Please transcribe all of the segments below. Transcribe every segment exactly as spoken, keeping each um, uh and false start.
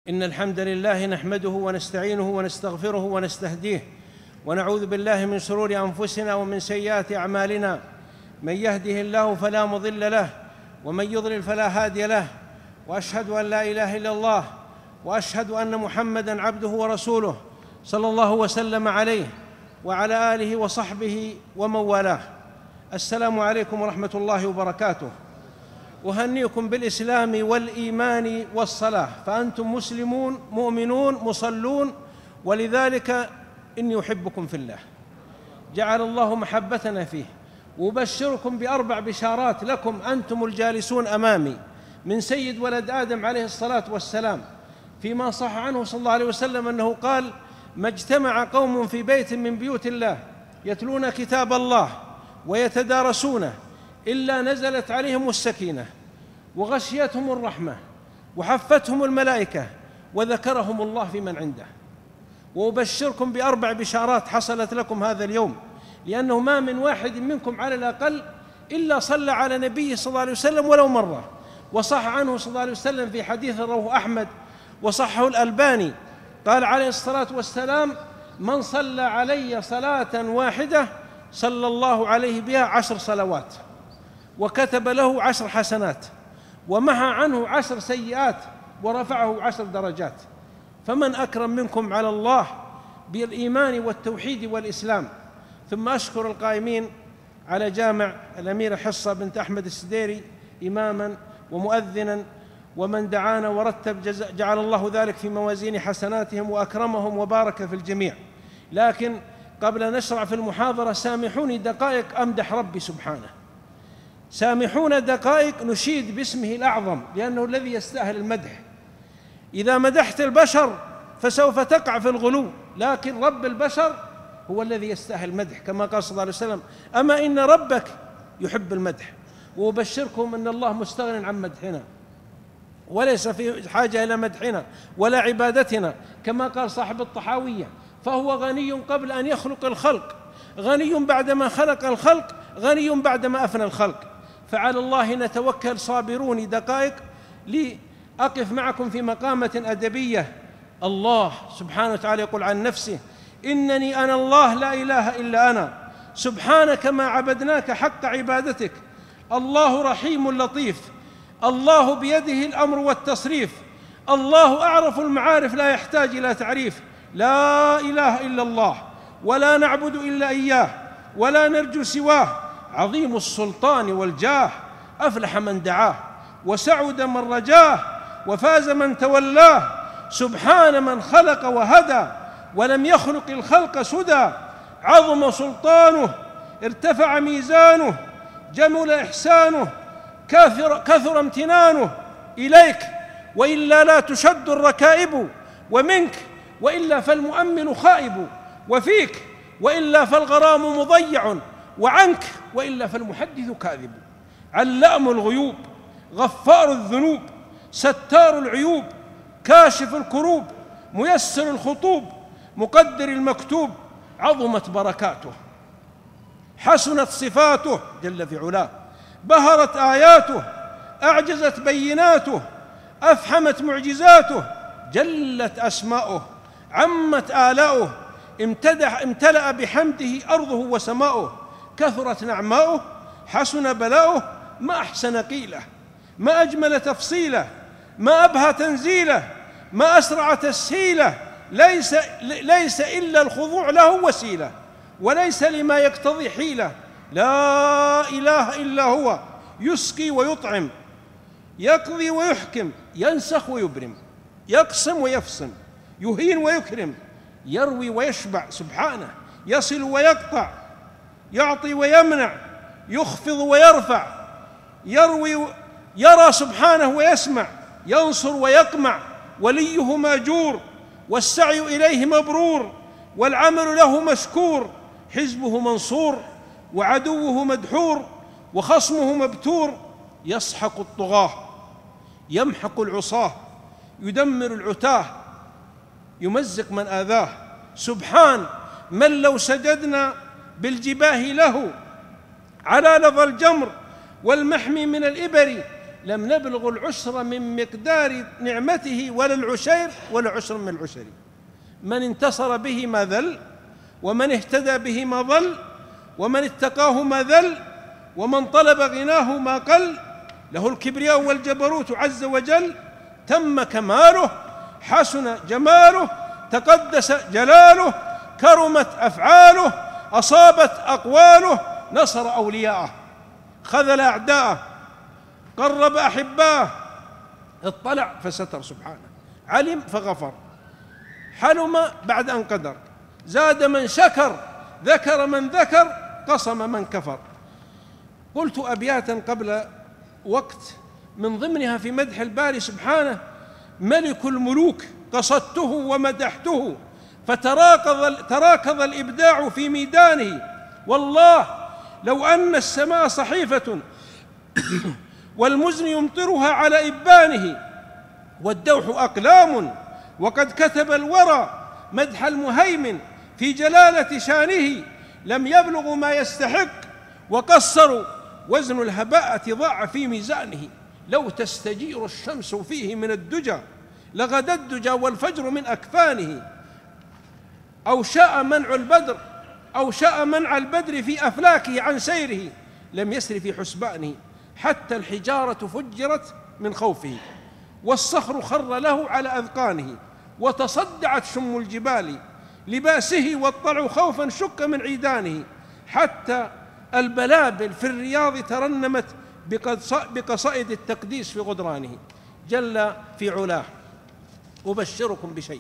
إن الحمد لله نحمده ونستعينه ونستغفره ونستهديه ونعوذ بالله من شرور أنفسنا ومن سيئات أعمالنا. من يهده الله فلا مضل له ومن يضلل فلا هادي له، وأشهد أن لا إله إلا الله وأشهد أن محمدًا عبده ورسوله صلى الله وسلم عليه وعلى آله وصحبه ومن والاه. السلام عليكم ورحمة الله وبركاته. أهنئكم بالإسلام والإيمان والصلاة، فأنتم مسلمون مؤمنون مصلون، ولذلك إني أحبكم في الله، جعل الله محبتنا فيه. وأبشركم بأربع بشارات لكم أنتم الجالسون أمامي من سيد ولد آدم عليه الصلاة والسلام، فيما صح عنه صلى الله عليه وسلم أنه قال: ما اجتمع قوم في بيت من بيوت الله يتلون كتاب الله ويتدارسونه إلا نزلت عليهم السكينة وغشيتهم الرحمة وحفتهم الملائكة وذكرهم الله في من عنده. وأبشركم بأربع بشارات حصلت لكم هذا اليوم، لأنه ما من واحد منكم على الأقل إلا صلى على نبيه صلى الله عليه وسلم ولو مرة. وصح عنه صلى الله عليه وسلم في حديث رواه أحمد وصحه الألباني، قال عليه الصلاة والسلام: من صلى علي صلاة واحدة صلى الله عليه بها عشر صلوات، وكتب له عشر حسنات، ومحى عنه عشر سيئات، ورفعه عشر درجات. فمن أكرم منكم على الله بالإيمان والتوحيد والإسلام. ثم أشكر القائمين على جامع الأميرة حصة بنت أحمد السديري إماماً ومؤذناً، ومن دعانا ورتب، جعل الله ذلك في موازين حسناتهم وأكرمهم وبارك في الجميع. لكن قبل أن نشرع في المحاضرة سامحوني دقائق أمدح ربي سبحانه، سامحونا دقائق نشيد باسمه الأعظم، لأنه الذي يستاهل المدح. إذا مدحت البشر فسوف تقع في الغلو، لكن رب البشر هو الذي يستاهل المدح، كما قال صلى الله عليه وسلم: أما إن ربك يحب المدح. وأبشركم أن الله مستغن عن مدحنا، وليس في حاجة إلى مدحنا ولا عبادتنا، كما قال صاحب الطحاوية: فهو غني قبل أن يخلق الخلق، غني بعدما خلق الخلق، غني بعدما أفنى الخلق. فعلى الله نتوكل. صابروني دقائق لأقف معكم في مقامة أدبية. الله سبحانه وتعالى يقول عن نفسه: إنني أنا الله لا إله إلا أنا، سبحانك ما عبدناك حق عبادتك. الله رحيم لطيف، الله بيده الأمر والتصريف، الله أعرف المعارف لا يحتاج إلى تعريف. لا إله إلا الله، ولا نعبد إلا إياه، ولا نرجو سواه. عظيم السلطان والجاه، أفلح من دعاه، وسعد من رجاه، وفاز من تولاه. سبحان من خلق وهدى، ولم يخلق الخلق سدى. عظم سلطانه، ارتفع ميزانه، جمل إحسانه، كثر, كثر امتنانه. إليك وإلا لا تشد الركائب، ومنك وإلا فالمؤمن خائب، وفيك وإلا فالغرام مضيع، وعنك وإلا فالمحدث كاذب. علام الغيوب، غفار الذنوب، ستار العيوب، كاشف الكروب، ميسر الخطوب، مقدر المكتوب. عظمت بركاته، حسنت صفاته جل في علاه، بهرت آياته، أعجزت بيناته، أفحمت معجزاته، جلت أسماؤه، عمت آلاؤه، امتدح امتلأ بحمده أرضه وسماؤه. كثرت نعماؤه، حسن بلاؤه، ما أحسن قيله، ما أجمل تفصيله، ما أبهى تنزيله، ما أسرع تسهيله. ليس, ليس إلا الخضوع له وسيلة، وليس لما يقتضي حيلة. لا إله إلا هو، يسقي ويطعم، يقضي ويحكم، ينسخ ويبرم، يقسم ويفصم، يهين ويكرم، يروي ويشبع سبحانه، يصل ويقطع، يعطي ويمنع، يخفض ويرفع، يروي يرى سبحانه ويسمع، ينصر ويقمع. وليه ماجور، والسعي إليه مبرور، والعمل له مشكور. حزبه منصور، وعدوه مدحور، وخصمه مبتور. يسحق الطغاة، يمحق العصاة، يدمر العتاه، يمزق من آذاه. سبحان من لو سجدنا بالجباه له على لظى الجمر والمحمي من الإبر لم نبلغ العشر من مقدار نعمته ولا العشير ولا عشر من العشر. من انتصر به ما ذل، ومن اهتدى به ما ضل، ومن اتقاه ما ذل، ومن طلب غناه ما قل. له الكبرياء والجبروت عز وجل، تم كماله، حسن جماله، تقدس جلاله، كرمت أفعاله، أصابت أقواله، نصر أولياءه، خذل أعداءه، قرب أحباءه، اطلع فستر سبحانه، علم فغفر، حلم بعد أن قدر، زاد من شكر، ذكر من ذكر، قصم من كفر. قلت أبياتا قبل وقت من ضمنها في مدح الباري سبحانه: ملك الملوك قصدته ومدحته فتراكض تراكض الإبداع في ميدانه. والله لو أن السماء صحيفة والمزن يمطرها على إبانه، والدوح أقلام وقد كتب الورى مدح المهيمن في جلالة شانه، لم يبلغوا ما يستحق وقصروا وزن الهباءة ضاع في ميزانه. لو تستجير الشمس فيه من الدجى لغدا الدجى والفجر من أكفانه. أو شاء منع البدر أو شاء منع البدر في أفلاكه عن سيره، لم يسر في حسبانه. حتى الحجارة فجرت من خوفه، والصخر خر له على أذقانه، وتصدعت شم الجبال لباسه، والطلع خوفا شك من عيدانه. حتى البلابل في الرياض ترنمت بقصائد التقديس في غدرانه. جل في علاه: أبشركم بشيء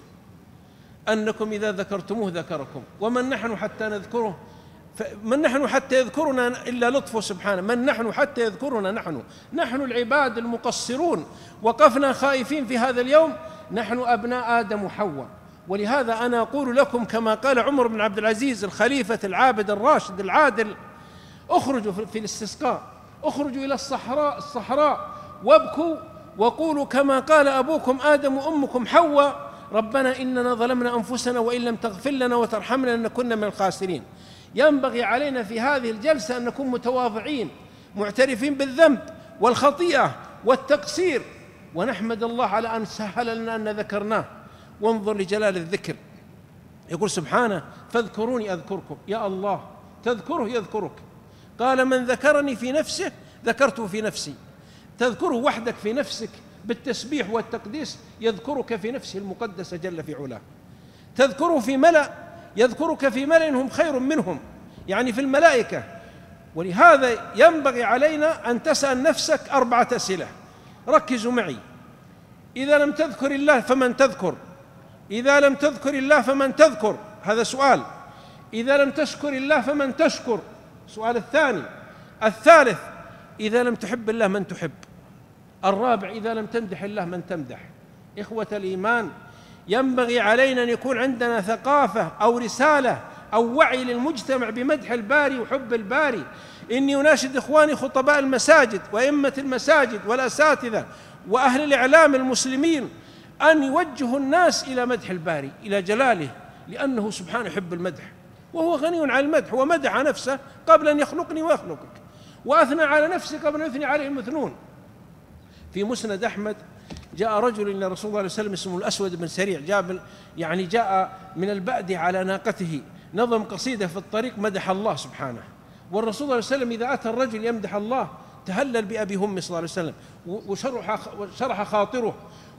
أنكم إذا ذكرتموه ذكركم، ومن نحن حتى نذكره، من نحن حتى يذكرنا إلا لطفه سبحانه. من نحن حتى يذكرنا؟ نحن نحن العباد المقصرون، وقفنا خائفين في هذا اليوم، نحن أبناء آدم وحواء. ولهذا أنا أقول لكم كما قال عمر بن عبد العزيز الخليفة العابد الراشد العادل: اخرجوا في الاستسقاء، اخرجوا إلى الصحراء الصحراء وابكوا وقولوا كما قال أبوكم آدم وأمكم حواء: ربنا إننا ظلمنا أنفسنا وإن لم تغفر لنا وترحمنا لنكن من الخاسرين. ينبغي علينا في هذه الجلسة أن نكون متواضعين معترفين بالذنب والخطيئة والتقصير، ونحمد الله على أن سهل لنا أن ذكرناه. وانظر لجلال الذكر، يقول سبحانه: فاذكروني أذكركم. يا الله تذكره يذكرك. قال: من ذكرني في نفسه ذكرته في نفسي. تذكره وحدك في نفسك بالتسبيح والتقديس يذكرك في نفسه المقدسة جل في علاه. تذكره في ملأ يذكرك في ملأ هم خير منهم، يعني في الملائكة. ولهذا ينبغي علينا أن تسأل نفسك أربعة أسئلة، ركزوا معي: إذا لم تذكر الله فمن تذكر؟ إذا لم تذكر الله فمن تذكر؟ هذا سؤال. إذا لم تشكر الله فمن تشكر؟ السؤال الثاني. الثالث: إذا لم تحب الله من تحب؟ الرابع: إذا لم تمدح الله من تمدح؟ إخوة الإيمان، ينبغي علينا أن يكون عندنا ثقافة أو رسالة أو وعي للمجتمع بمدح الباري وحب الباري. إني أناشد إخواني خطباء المساجد وأئمة المساجد والأساتذة وأهل الإعلام المسلمين أن يوجهوا الناس إلى مدح الباري، إلى جلاله، لأنه سبحانه يحب المدح، وهو غني عن المدح، ومدح نفسه قبل أن يخلقني ويخلقك، وأثنى على نفسه قبل أن يثني عليه المثنون. في مسند أحمد جاء رجل إلى رسول الله صلى الله عليه وسلم اسمه الأسود بن سريع، جاء يعني جاء من البأد على ناقته، نظم قصيدة في الطريق مدح الله سبحانه. والرسول صلى الله عليه وسلم إذا أتى الرجل يمدح الله تهلل بأبي همه صلى الله عليه وسلم، وشرح وشرح خاطره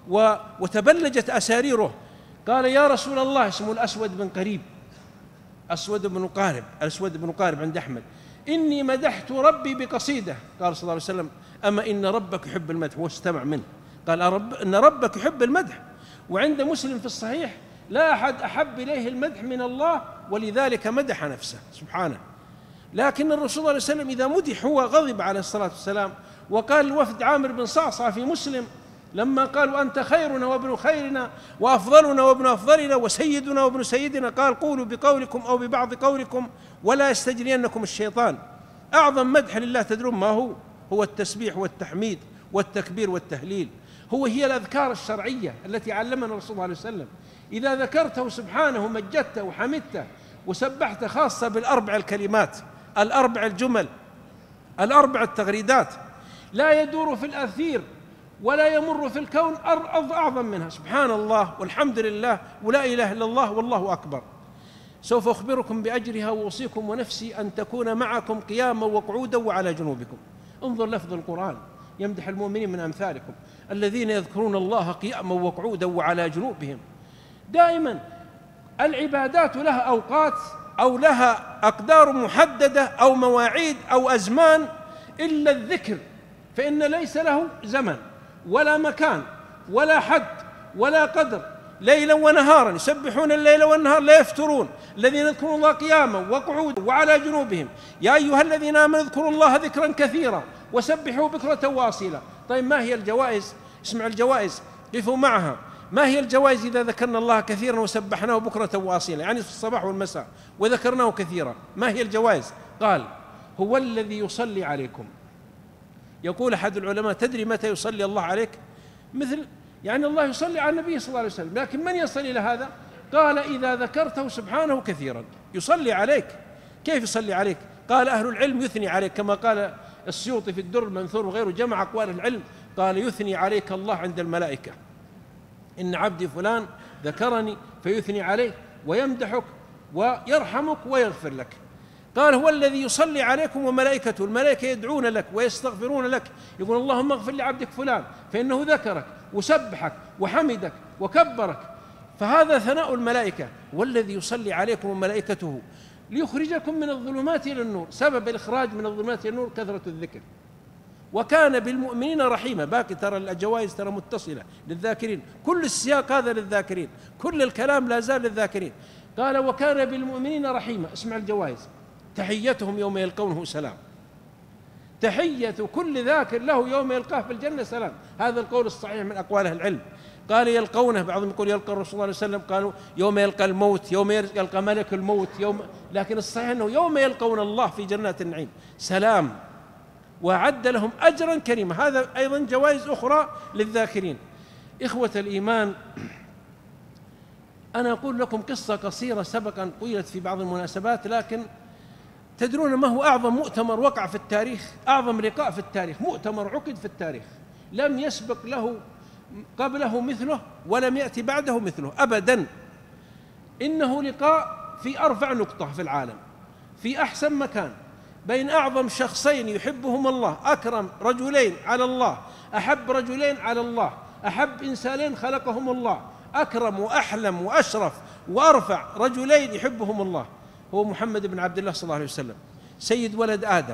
وتبلجت أساريره. قال: يا رسول الله، اسمه الأسود بن قريب، أسود بن قارب، الأسود بن قارب عند أحمد، إني مدحت ربي بقصيدة. قال صلى الله عليه وسلم: أما إن ربك يحب المدح. واستمع منه، قال: أرب إن ربك يحب المدح. وعند مسلم في الصحيح: لا أحد أحب إليه المدح من الله، ولذلك مدح نفسه سبحانه. لكن الرسول صلى الله عليه وسلم إذا مدح هو غضب عليه الصلاة والسلام. وقال الوفد عامر بن صعصع في مسلم لما قالوا: أنت خيرنا وابن خيرنا وأفضلنا وابن أفضلنا وسيدنا وابن سيدنا، قال: قولوا بقولكم أو ببعض قولكم ولا يستجرينكم الشيطان. أعظم مدح لله تدرون ما هو؟ هو التسبيح والتحميد والتكبير والتهليل، هو هي الأذكار الشرعية التي علمنا الرسول صلى الله عليه وسلم. إذا ذكرته سبحانه مجدته وحمدته وسبحته، خاصة بالأربع الكلمات، الأربع الجمل، الأربع التغريدات. لا يدور في الأثير ولا يمر في الكون أرض أعظم منها. سبحان الله والحمد لله ولا إله إلا الله والله أكبر. سوف أخبركم بأجرها وأوصيكم ونفسي أن تكون معكم قياما وقعودا وعلى جنوبكم. انظر لفظ القرآن يمدح المؤمنين من أمثالكم الذين يذكرون الله قياما وقعودا وعلى جنوبهم. دائما العبادات لها أوقات أو لها أقدار محددة أو مواعيد أو أزمان، إلا الذكر فإن ليس له زمن ولا مكان ولا حد ولا قدر، ليلا ونهارا يسبحون الليل والنهار لا يفترون، الذين يذكرون الله قياما وقعودا وعلى جنوبهم. يا أيها الذين آمنوا اذكروا الله ذكرا كثيرا وسبحوا بكرة واصيلا. طيب ما هي الجوائز؟ اسمع الجوائز، قفوا معها. ما هي الجوائز إذا ذكرنا الله كثيرا وسبحناه بكرة واصيلا، يعني في الصباح والمساء وذكرناه كثيرا؟ ما هي الجوائز؟ قال هو الذي يصلي عليكم. يقول أحد العلماء تدري متى يصلي الله عليك؟ مثل يعني الله يصلي على النبي صلى الله عليه وسلم، لكن من يصلي إلى هذا؟ قال إذا ذكرته سبحانه كثيرا يصلي عليك. كيف يصلي عليك؟ قال أهل العلم يثني عليك، كما قال السيوطي في الدر المنثور وغيره جمع أقوال العلم، قال يثني عليك الله عند الملائكة، إن عبدي فلان ذكرني فيثني عليه ويمدحك ويرحمك ويغفر لك. قال هو الذي يصلي عليكم وملائكته، الملائكة يدعون لك ويستغفرون لك، يقول اللهم اغفر لعبدك فلان فإنه ذكرك وسبحك وحمدك وكبرك. فهذا ثناء الملائكة، والذي يصلي عليكم وملائكته ليخرجكم من الظلمات إلى النور. سبب الإخراج من الظلمات إلى النور كثرة الذكر. وكان بالمؤمنين رحيما. باقي ترى الجوائز ترى متصلة للذاكرين، كل السياق هذا للذاكرين، كل الكلام لا زال للذاكرين. قال وكان بالمؤمنين رحيما. اسمع الجوائز: تحيتهم يوم يلقونه سلام. تحية كل ذاكر له يوم يلقاه في الجنة سلام. هذا القول الصحيح من أقوال أهل العلم. قال يلقونه، بعضهم يقول يلقى الرسول صلى الله عليه وسلم، قالوا يوم يلقى الموت، يوم يلقى ملك الموت، يوم، لكن الصحيح أنه يوم يلقون الله في جنات النعيم سلام، وأعد لهم أجرا كريما. هذا أيضا جوائز أخرى للذاكرين. إخوة الإيمان، أنا أقول لكم قصة قصيرة سبقا قيلت في بعض المناسبات، لكن تدرون ما هو أعظم مؤتمر وقع في التاريخ؟ أعظم لقاء في التاريخ، مؤتمر عقد في التاريخ، لم يسبق له قبله مثله ولم يأتي بعده مثله أبدا. إنه لقاء في أرفع نقطة في العالم، في أحسن مكان، بين أعظم شخصين يحبهم الله، أكرم رجلين على الله، أحب رجلين على الله، أحب إنسانين خلقهم الله، أكرم وأحلم وأشرف وأرفع رجلين يحبهم الله، هو محمد بن عبد الله صلى الله عليه وسلم، سيد ولد آدم،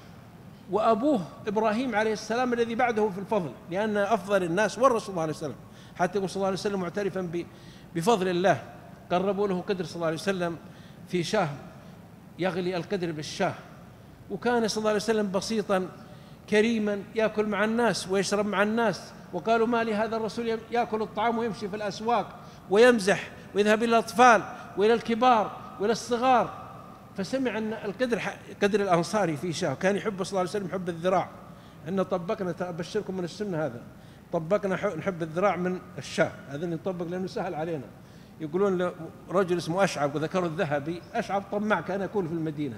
وأبوه إبراهيم عليه السلام الذي بعده في الفضل، لأن أفضل الناس والرسول صلى الله عليه وسلم، حتى يقول صلى الله عليه وسلم معترفا بفضل الله. قربوا له قدر صلى الله عليه وسلم في شاه، يغلي القدر بالشاه، وكان صلى الله عليه وسلم بسيطا كريما يأكل مع الناس ويشرب مع الناس. وقالوا ما لهذا الرسول يأكل الطعام ويمشي في الأسواق ويمزح ويذهب إلى الأطفال وإلى الكبار وإلى الصغار. فسمع أن القدر قدر الأنصاري في شاه، كان يحب صلى الله عليه وسلم حب الذراع. إن طبقنا، أبشركم من السنة هذا، طبقنا نحب الذراع من الشاه، هذا نطبق لأنه سهل علينا. يقولون رجل اسمه أشعب وذكره الذهبي، أشعب طماع كان يكون في المدينة،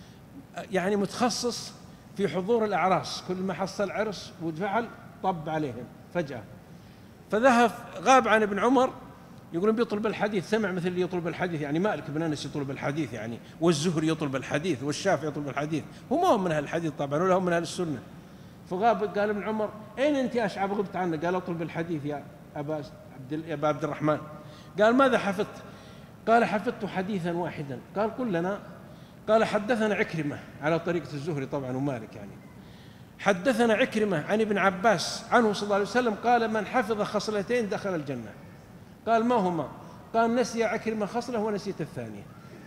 يعني متخصص في حضور الأعراس، كل ما حصل عرس وفعل طب عليهم فجأة. فذهب غاب عن ابن عمر، يقولون بيطلب الحديث، سمع مثل اللي يطلب الحديث، يعني مالك بن أنس يطلب الحديث يعني، والزهري يطلب الحديث، والشافعي يطلب الحديث، هو ما هم من أهل الحديث طبعا ولا هم من أهل السنة. فغاب، قال ابن عمر أين أنت يا أشعب غبت عنك؟ قال أطلب الحديث يا أبا عبد يا أبا عبد الرحمن. قال ماذا حفظت؟ قال حفظت حديثا واحدا. قال قل لنا. قال حدثنا عكرمة على طريقة الزهري طبعا ومالك يعني، حدثنا عكرمة عن ابن عباس عنه صلى الله عليه وسلم قال من حفظ خصلتين دخل الجنة. قال ما هما؟ قال نسي عكرمة خصلة ونسيت الثانية.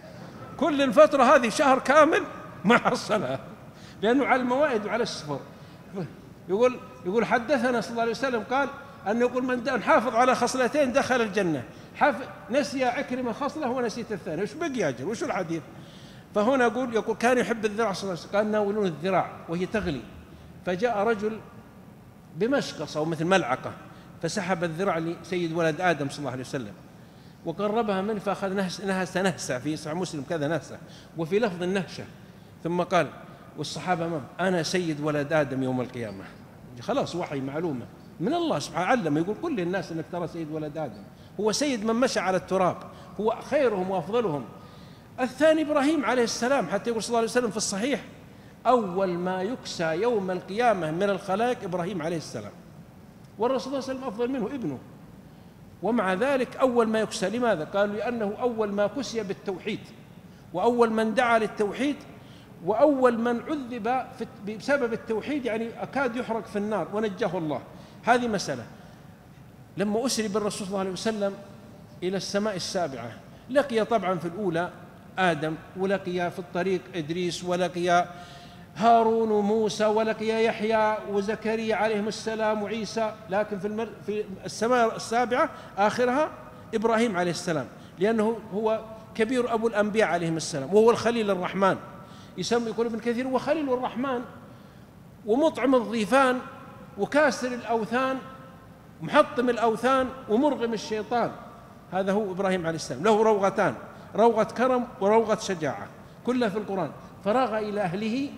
كل الفترة هذه شهر كامل ما حصلها، لأنه على الموائد وعلى السفر. يقول يقول حدثنا صلى الله عليه وسلم قال أن يقول من حافظ على خصلتين دخل الجنة، نسي عكرمة خصلة ونسيت الثانية، وش بقي أجل؟ وش الحديث؟ فهنا أقول يقول كان يحب الذراع صلى الله عليه وسلم، قال ناولون الذراع وهي تغلي، فجاء رجل بمشقصة أو مثل ملعقة فسحب الذراع لسيد ولد آدم صلى الله عليه وسلم وقربها منه، فأخذ نهس نهس نهسة، في صحيح مسلم كذا نهسة، وفي لفظ النهشة، ثم قال والصحابة أمام أنا سيد ولد آدم يوم القيامة. خلاص وحي معلومة من الله سبحانه، علم يقول كل للناس أنك ترى سيد ولد آدم، هو سيد من مشى على التراب، هو خيرهم وأفضلهم. الثاني إبراهيم عليه السلام، حتى يقول صلى الله عليه وسلم في الصحيح أول ما يكسى يوم القيامة من الخلائق إبراهيم عليه السلام، والرسول صلى الله عليه وسلم أفضل منه ابنه، ومع ذلك أول ما يكسى. لماذا؟ قالوا لأنه أول ما كسي بالتوحيد، وأول من دعا للتوحيد، وأول من عذب بسبب التوحيد، يعني أكاد يحرق في النار ونجاه الله. هذه مسألة. لما أسري بالرسول صلى الله عليه وسلم إلى السماء السابعة، لقي طبعا في الأولى آدم، ولقي في الطريق إدريس، ولقي هارون وموسى، ولقي يحيى وزكريا عليهم السلام وعيسى، لكن في, المر... في السماء السابعة آخرها إبراهيم عليه السلام، لأنه هو كبير أبو الأنبياء عليهم السلام، وهو الخليل الرحمن. يسمى يقول ابن كثير هو خليل الرحمن ومطعم الضيفان وكاسر الأوثان محطم الأوثان ومرغم الشيطان. هذا هو إبراهيم عليه السلام، له روغتان، روغة كرم وروغة شجاعة، كلها في القرآن. فراغ إلى أهله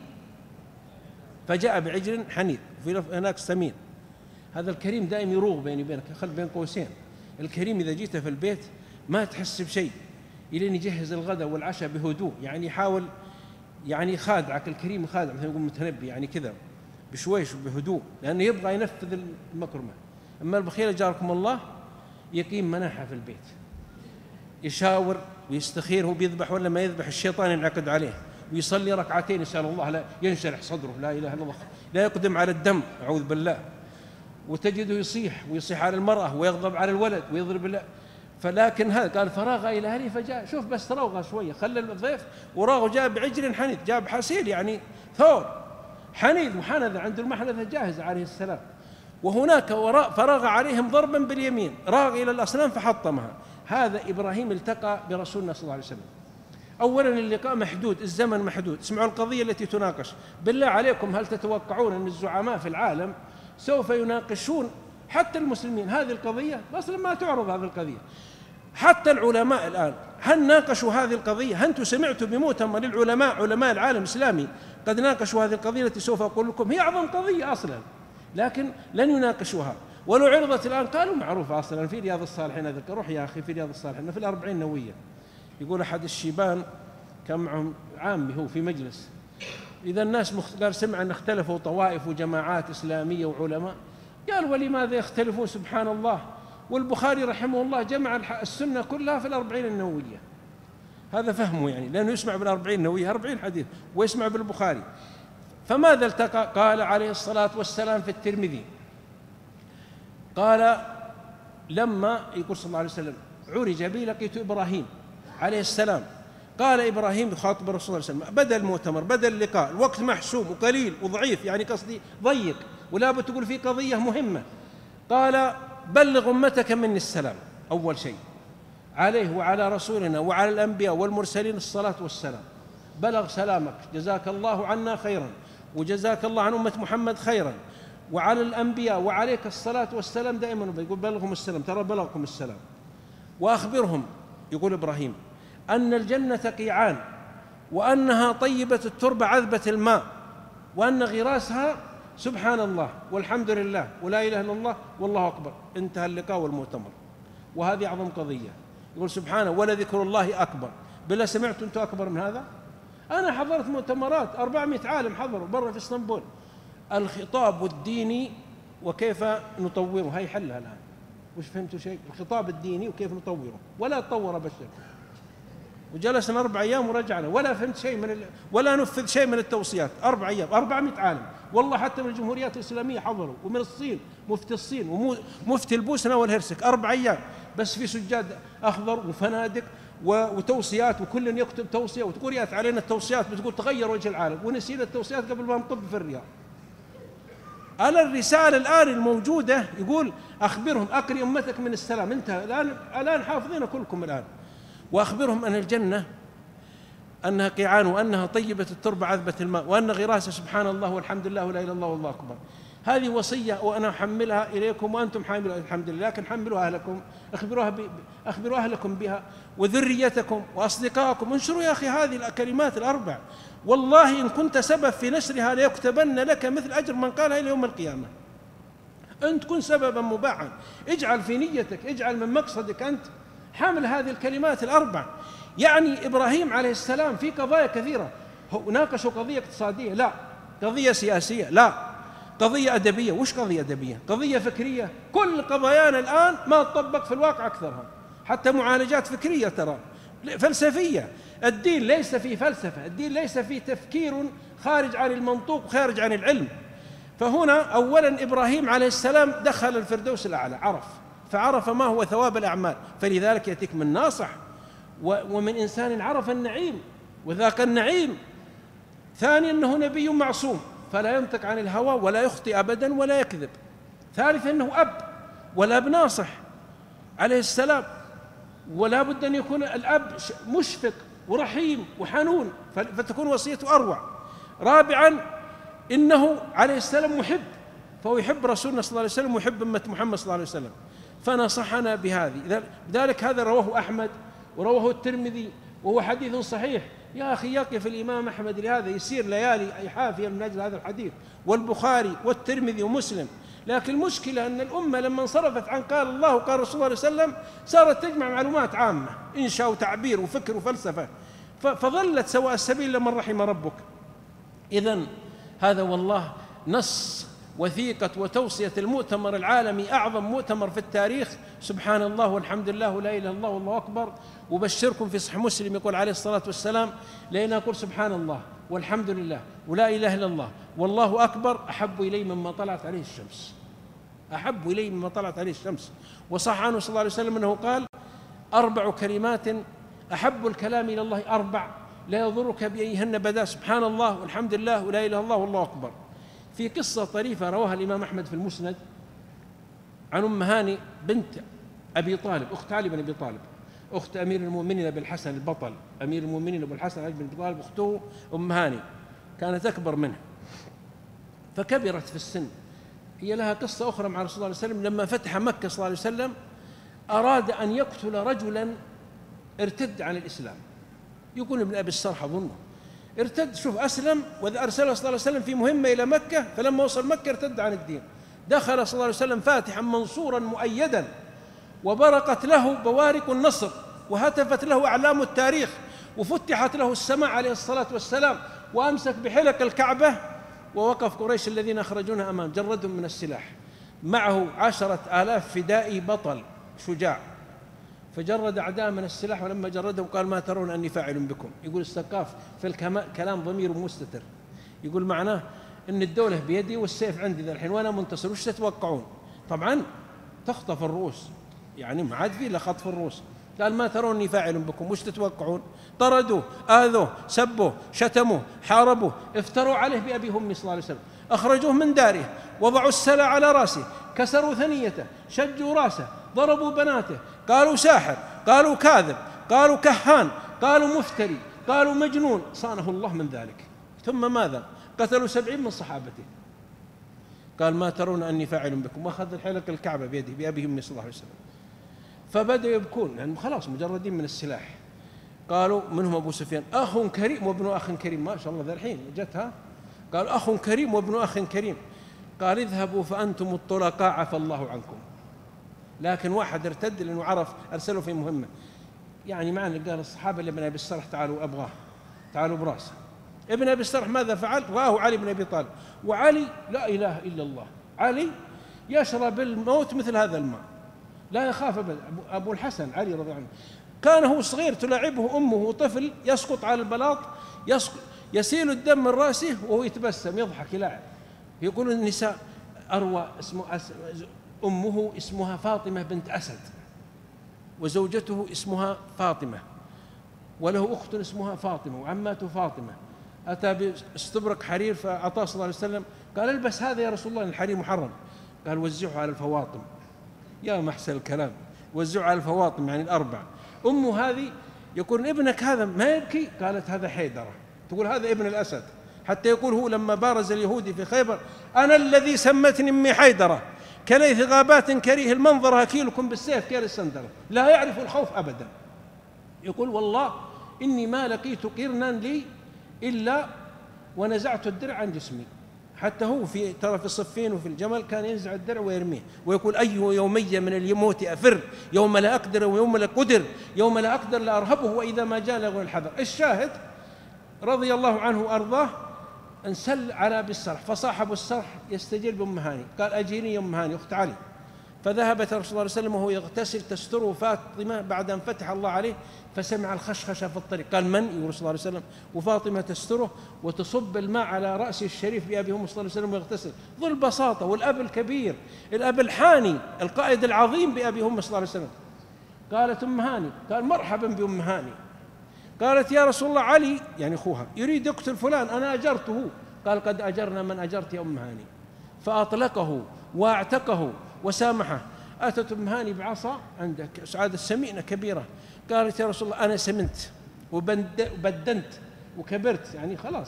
فجاء بعجل حنيذ، في هناك سمين. هذا الكريم دائما يروغ بيني وبينك، خل بين قوسين. الكريم إذا جيت في البيت ما تحس بشيء إلين يجهز الغداء والعشاء بهدوء، يعني يحاول يعني خادعك. الكريم خادع، مثل يقول متنبي، يعني كذا بشويش وبهدوء، لأنه يبغى ينفذ المكرمة. أما البخيل جاركم الله يقيم مناحة في البيت، يشاور ويستخير هو بيذبح ولا ما يذبح، الشيطان ينعقد عليه، ويصلي ركعتين يسأل الله لا ينشرح صدره، لا إله إلا الله، لا يقدم على الدم، أعوذ بالله. وتجده يصيح ويصيح على المرأة ويغضب على الولد ويضرب الله. فلكن هذا قال فراغ إلى أهله فجاء، شوف بس روغه شوية، خلى الضيف وراغ، جاء بعجل حنيذ، جاب حسير يعني ثور حنيذ محنذ، عنده المحنذة جاهزة عليه السلام. وهناك وراء فراغ عليهم ضربا باليمين، راغ إلى الأصنام فحطمها. هذا إبراهيم التقى برسولنا صلى الله عليه وسلم. أولا اللقاء محدود، الزمن محدود. اسمعوا القضية التي تناقش. بالله عليكم هل تتوقعون أن الزعماء في العالم سوف يناقشون حتى المسلمين هذه القضية؟ أصلا ما تعرض هذه القضية. حتى العلماء الآن هل ناقشوا هذه القضية؟ هل أنتم سمعتوا بمؤتمر للعلماء علماء العالم الإسلامي قد ناقشوا هذه القضية التي سوف أقول لكم؟ هي أعظم قضية أصلا، لكن لن يناقشوها. ولو عرضت الآن قالوا معروفة أصلا في رياض الصالحين. أذكر روح يا أخي في رياض الصالحين في الأربعين نووية، يقول أحد الشيبان كان معهم عامي هو في مجلس، إذا الناس مخ... سمع أن اختلفوا طوائف وجماعات إسلامية وعلماء، قال ولماذا يختلفون؟ سبحان الله، والبخاري رحمه الله جمع السنة كلها في الأربعين النووية. هذا فهمه يعني، لأنه يسمع بالأربعين النووية أربعين حديث ويسمع بالبخاري. فماذا التقى؟ قال عليه الصلاة والسلام في الترمذي، قال لما يقول صلى الله عليه وسلم عرج بي لقيت إبراهيم عليه السلام. قال إبراهيم يخاطب الرسول صلى الله عليه وسلم، بدأ المؤتمر، بدأ اللقاء، الوقت محسوم وقليل وضعيف، يعني قصدي ضيق، ولا بتقول في قضية مهمة. قال بلغ أمتك مني السلام. أول شيء عليه وعلى رسولنا وعلى الأنبياء والمرسلين الصلاة والسلام. بلغ سلامك، جزاك الله عنا خيرا، وجزاك الله عن أمة محمد خيرا، وعلى الأنبياء وعليك الصلاة والسلام دائما. يقول بلغهم السلام، ترى بلغكم السلام. وأخبرهم، يقول إبراهيم، أن الجنة قيعان، وأنها طيبة التربة عذبة الماء، وأن غراسها سبحان الله والحمد لله ولا إله إلا الله والله أكبر. انتهى اللقاء والمؤتمر، وهذه أعظم قضية. يقول سبحانه ولذكر الله أكبر. بلا سمعت أنتم أكبر من هذا؟ أنا حضرت مؤتمرات أربعمائة عالم حضروا برا في اسطنبول. الخطاب الديني وكيف نطوره، هاي حلها الآن. وش فهمتوا شيء؟ الخطاب الديني وكيف نطوره، ولا تطور بشر. وجلسنا أربع أيام ورجعنا، ولا فهمت شيء من ال... ولا نفذ شيء من التوصيات. أربع أيام أربعمائة عالم، والله حتى من الجمهوريات الإسلامية حضروا، ومن الصين مفتي الصين ومفتي البوسنة والهرسك. أربع أيام بس في سجاد أخضر وفنادق وتوصيات، وكل يكتب توصية وتقول يات علينا التوصيات، بتقول تغير وجه العالم، ونسينا التوصيات قبل ما نطب في الرياض. على الرسالة الآن الموجودة يقول أخبرهم أقري أمتك من السلام. انتهى الآن، الآن حافظين كلكم الآن. وأخبرهم أن الجنة أنها قيعان، وأنها طيبة التربة عذبة الماء، وأن غراسها سبحان الله والحمد لله ولا إله إلا الله والله أكبر. هذه وصية وأنا أحملها إليكم وأنتم حاملوا الحمد لله، لكن حملوا أهلكم، أخبروها ب... أخبروا أهلكم بها وذريتكم وأصدقائكم. انشروا يا أخي هذه الكلمات الأربع، والله إن كنت سبب في نشرها ليكتبن لك مثل أجر من قالها إلى يوم القيامة. أنت كن سببا مباحا، اجعل في نيتك، اجعل من مقصدك أنت حامل هذه الكلمات الأربع. يعني إبراهيم عليه السلام في قضايا كثيرة، ناقشوا قضية اقتصادية؟ لا. قضية سياسية؟ لا. قضية أدبية؟ وش قضية أدبية؟ قضية فكرية؟ كل قضايانا الآن ما تطبق في الواقع أكثرها، حتى معالجات فكرية ترى فلسفية. الدين ليس فيه فلسفة، الدين ليس فيه تفكير خارج عن المنطوق وخارج عن العلم. فهنا أولا إبراهيم عليه السلام دخل الفردوس الأعلى، عرف، فعرف ما هو ثواب الأعمال، فلذلك يأتيك من ناصح ومن إنسان عرف النعيم وذاك النعيم. ثانيا أنه نبي معصوم فلا ينطق عن الهوى ولا يخطئ أبدا ولا يكذب. ثالثا أنه أب، والأب ناصح عليه السلام، ولا بد أن يكون الأب مشفق ورحيم وحنون فتكون وصيته أروع. رابعا إنه عليه السلام محب، فهو يحب رسولنا صلى الله عليه وسلم ويحب أمة محمد صلى الله عليه وسلم، فنصحنا بهذه. لذلك هذا رواه أحمد ورواه الترمذي وهو حديث صحيح. يا أخي يقف الإمام أحمد لهذا يسير ليالي حافية من أجل هذا الحديث، والبخاري والترمذي ومسلم. لكن المشكلة أن الأمة لما انصرفت عن قال الله وقال رسول الله صلى الله عليه وسلم صارت تجمع معلومات عامة، إنشاء وتعبير وفكر وفلسفة، فظلت سواء السبيل لمن رحم ربك. إذن هذا والله نص وثيقة وتوصية المؤتمر العالمي، أعظم مؤتمر في التاريخ. سبحان الله والحمد لله ولا إله إلا الله والله أكبر. وبشركم في صحيح مسلم يقول عليه الصلاة والسلام: لأن أقول سبحان الله والحمد لله ولا إله إلا الله والله أكبر أحب إلي مما طلعت عليه الشمس، أحب إلي مما طلعت عليه الشمس. وصح عنه صلى الله عليه وسلم أنه قال: أربع كلمات أحب الكلام إلى الله أربع لا يضرك بأيهن بدا، سبحان الله والحمد لله ولا إله إلا الله والله أكبر. في قصة طريفة رواها الإمام أحمد في المسند عن أم هاني بنت أبي طالب، أخت علي بن أبي طالب، أخت أمير المؤمنين أبي الحسن البطل، أمير المؤمنين أبو الحسن علي بن أبي طالب، أخته أم هاني كانت أكبر منه فكبرت في السن. هي لها قصة أخرى مع رسول الله صلى الله عليه وسلم. لما فتح مكة صلى الله عليه وسلم أراد أن يقتل رجلا ارتد عن الإسلام، يقول ابن أبي السرح أظنه ارتد، شوف أسلم وإذا أرسله صلى الله عليه وسلم في مهمة إلى مكة، فلما وصل مكة ارتد عن الدين. دخل صلى الله عليه وسلم فاتحا منصورا مؤيدا، وبرقت له بوارق النصر وهتفت له أعلام التاريخ، وفتحت له السماء عليه الصلاة والسلام، وأمسك بحلق الكعبة، ووقف قريش الذين أخرجونها أمام جردهم من السلاح، معه عشرة آلاف فدائي بطل شجاع، فجرد أعداء من السلاح. ولما جردهم قال: ما ترون أني فاعل بكم؟ يقول السقاف في الكلام ضمير مستتر، يقول معناه إن الدولة بيدي والسيف عندي ذا الحين وأنا منتصر، وش تتوقعون؟ طبعا تخطف الرؤوس، يعني ما عاد فيه إلا خطف الرؤوس. قال: ما ترون أني فاعل بكم؟ وش تتوقعون؟ طردوه، آذوه، سبوه، شتموه، حاربوه، افتروا عليه بأبي همي صلى الله عليه وسلم، أخرجوه من داره، وضعوا السلع على رأسه، كسروا ثنيته، شجوا رأسه، ضربوا بناته، قالوا ساحر، قالوا كاذب، قالوا كهان، قالوا مفتري، قالوا مجنون، صانه الله من ذلك. ثم ماذا؟ قتلوا سبعين من صحابته. قال: ما ترون أني فاعل بكم؟ وأخذ الحلق الكعبة بيده بأبي همي صلى الله عليه وسلم. فبدأوا يبكون، يعني خلاص مجردين من السلاح. قالوا منهم أبو سفيان: أخ كريم وابن أخ كريم، ما شاء الله ذا الحين جتها. قال: أخ كريم وابن أخ كريم. قال: اذهبوا فأنتم الطلقاء عفى الله عنكم. لكن واحد ارتد لأنه عرف، أرسله في مهمة، يعني معنى قال الصحابة اللي ابن أبي السرح: تعالوا أبغاه، تعالوا براسه. ابن أبي السرح ماذا فعل؟ رآه علي بن أبي طالب، وعلي لا إله إلا الله، علي يشرب الموت مثل هذا الماء، لا يخاف أبدا. أبو الحسن علي رضي الله عنه كان هو صغير تلاعبه أمه طفل، يسقط على البلاط، يسقط يسيل الدم من رأسه وهو يتبسم يضحك يلاعب. يقول النساء: أروى اسمه أس... أمه اسمها فاطمة بنت أسد، وزوجته اسمها فاطمة، وله أخت اسمها فاطمة، وعماته فاطمة. أتى باستبرق حرير فأعطاه صلى الله عليه وسلم، قال: البس هذا يا رسول الله، الحرير محرم. قال: وزعه على الفواطم. يا محسن الكلام، وزعه على الفواطم يعني الأربع. أمه هذه يقول: ابنك هذا ما يبكي؟ قالت: هذا حيدرة. تقول: هذا ابن الأسد. حتى يقول هو لما بارز اليهودي في خيبر: أنا الذي سمتني أمي حيدرة، كليث غابات كريه المنظر، هكيلكم بالسيف كير السندرة، لا يعرف الخوف أبدا. يقول: والله إني ما لقيت قرنا لي إلا ونزعت الدرع عن جسمي. حتى هو في ترى في الصفين وفي الجمل كان ينزع الدرع ويرميه ويقول أي يومي من الموت أفر، يوم لا أقدر ويوم لا قدر، يوم لا أقدر لا أرهبه وإذا ما جاء لغو الحذر. الشاهد رضي الله عنه وأرضاه انسل على أبي السرح، فصاحب السرح يستجير بأم هاني، قال أجيني يا أم هاني أخت علي. فذهبت الرسول صلى الله عليه وسلم وهو يغتسل تستره فاطمة بعد أن فتح الله عليه، فسمع الخشخشة في الطريق، قال من؟ يقول صلى الله عليه وسلم، وفاطمة تستره وتصب الماء على رأسه الشريف بأبي هم صلى الله عليه وسلم ويغتسل. ذو البساطة والأب الكبير، الأب الحاني، القائد العظيم بأبي هم صلى الله عليه وسلم. قالت أم هاني، قال مرحبا بأم هاني. قالت يا رسول الله علي يعني أخوها يريد يقتل فلان أنا أجرته. قال قد أجرنا من أجرت يا أم هاني، فأطلقه واعتقه وسامحه. أتت أم هاني بعصا عندك سعادة سمينة كبيرة، قالت يا رسول الله أنا سمنت وبدنت وكبرت يعني خلاص،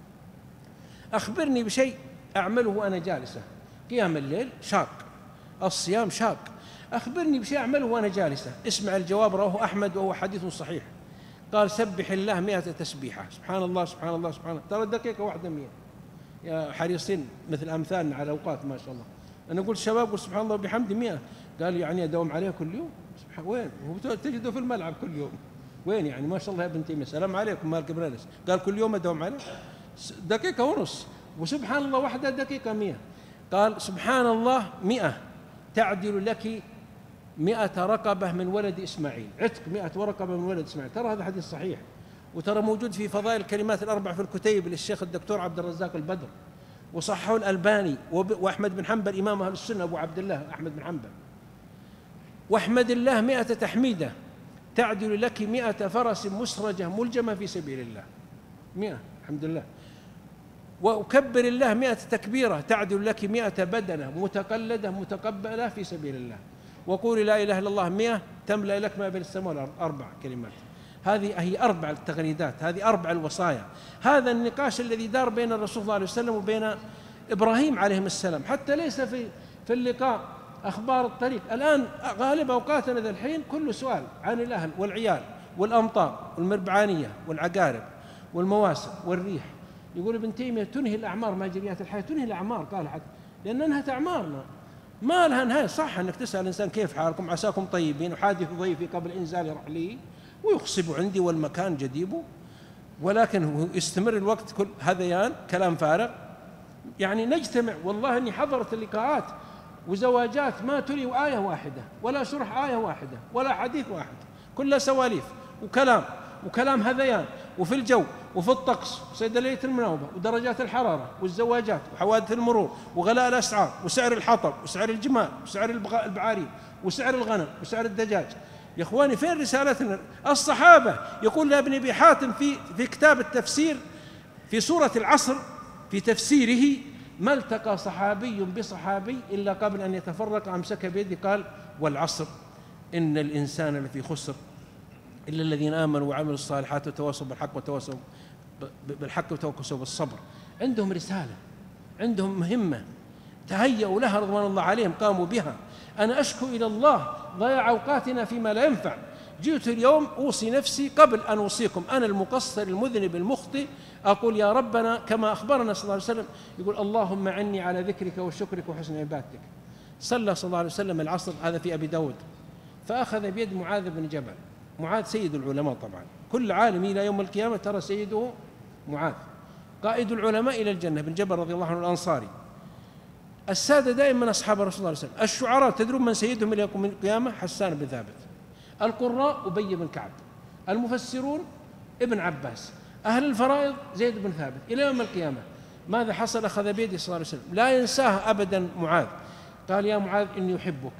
أخبرني بشيء أعمله وأنا جالسة. قيام الليل شاق، الصيام شاق، أخبرني بشيء أعمله وأنا جالسة. اسمع الجواب، رواه أحمد وهو حديث صحيح. قال سبح الله مئة تسبيحة، سبحان الله سبحان الله سبحان الله، ترى دقيقة واحدة مئة. يا حريصين مثل أمثالنا على أوقات ما شاء الله. أنا قلت شباب قل سبحان الله وبحمده مئة، قال يعني أداوم عليه كل يوم؟ سبحان وين؟ هو تجده في الملعب كل يوم، وين يعني؟ ما شاء الله يا ابن تيمية السلام عليكم مالك برنس، قال كل يوم أداوم عليه دقيقة ونص، وسبحان الله وحده دقيقة مئة. قال سبحان الله مئة تعدل لك مئة رقبة من ولد إسماعيل، عتق مئة رقبة من ولد إسماعيل. ترى هذا حديث صحيح، وترى موجود في فضائل الكلمات الأربع في الكتيب للشيخ الدكتور عبد الرزاق البدر، وصححه الألباني وأحمد بن حنبل إمام أهل السنة أبو عبد الله أحمد بن حنبل. واحمد الله مئة تحميدة تعدل لك مئة فرس مسرجة ملجمة في سبيل الله، مئة الحمد لله. وأكبر الله مئة تكبيرة تعدل لك مئة بدنة متقلدة متقبلة في سبيل الله. وقول لا إله إلا الله مئة تملأ لك ما بين السماء والأرض. أربع كلمات، هذه هي أربع التغريدات، هذه أربع الوصايا. هذا النقاش الذي دار بين الرسول صلى الله عليه وسلم وبين إبراهيم عليه السلام، حتى ليس في في اللقاء أخبار الطريق. الآن غالب أوقاتنا ذا الحين كل سؤال عن الأهل والعيال والأمطار والمربعانية والعقارب والمواسم والريح. يقول ابن تيمية تنهي الأعمار مجريات الحياة، تنهي الأعمار، قال حتى لأن انهت أعمارنا ما لها نهاية. صح أنك تسأل الإنسان كيف حالكم عساكم طيبين وحادث ضيفي قبل إنزال رحلي ويخصب عندي والمكان جديبه، ولكن يستمر الوقت كل هذيان كلام فارغ. يعني نجتمع، والله أني حضرت اللقاءات وزواجات ما تلي آية واحدة ولا شرح آية واحدة ولا حديث واحد، كلها سواليف وكلام وكلام هذيان، وفي الجو وفي الطقس وصيدلية المناوبة ودرجات الحرارة والزواجات وحوادث المرور وغلاء الأسعار وسعر الحطب وسعر الجمال وسعر البعارين وسعر الغنم وسعر الدجاج. يا إخواني فين رسالتنا؟ الصحابة يقول لابن أبي حاتم في في كتاب التفسير في سورة العصر في تفسيره ما التقى صحابي بصحابي إلا قبل أن يتفرق أمسك بيده قال والعصر إن الإنسان لفي خسر إلا الذين آمنوا وعملوا الصالحات وتواصوا بالحق وتواصوا بالحق وتواصوا بالصبر. عندهم رسالة، عندهم مهمة تهيأوا لها رضوان الله عليهم، قاموا بها. أنا أشكو إلى الله ضياع أوقاتنا فيما لا ينفع. جئت اليوم أوصي نفسي قبل أن أوصيكم، أنا المقصر المذنب المخطئ، أقول يا ربنا كما أخبرنا صلى الله عليه وسلم، يقول اللهم عني على ذكرك وشكرك وحسن عبادتك. صلى صلى الله عليه وسلم العصر، هذا في أبي داود، فأخذ بيد معاذ بن جبل. معاذ سيد العلماء طبعا، كل عالم إلى يوم القيامة ترى سيده معاذ، قائد العلماء إلى الجنة بن جبل رضي الله عنه الأنصاري. السادة دائما أصحاب الرسول صلى الله عليه وسلم. الشعراء تدرون من سيدهم إلى يوم القيامة؟ حسان بن ثابت. القراء أبي بن كعب. المفسرون ابن عباس. أهل الفرائض زيد بن ثابت إلى يوم القيامة. ماذا حصل؟ أخذ بيده صلى الله عليه وسلم، لا ينساه أبدا معاذ، قال يا معاذ إني أحبك،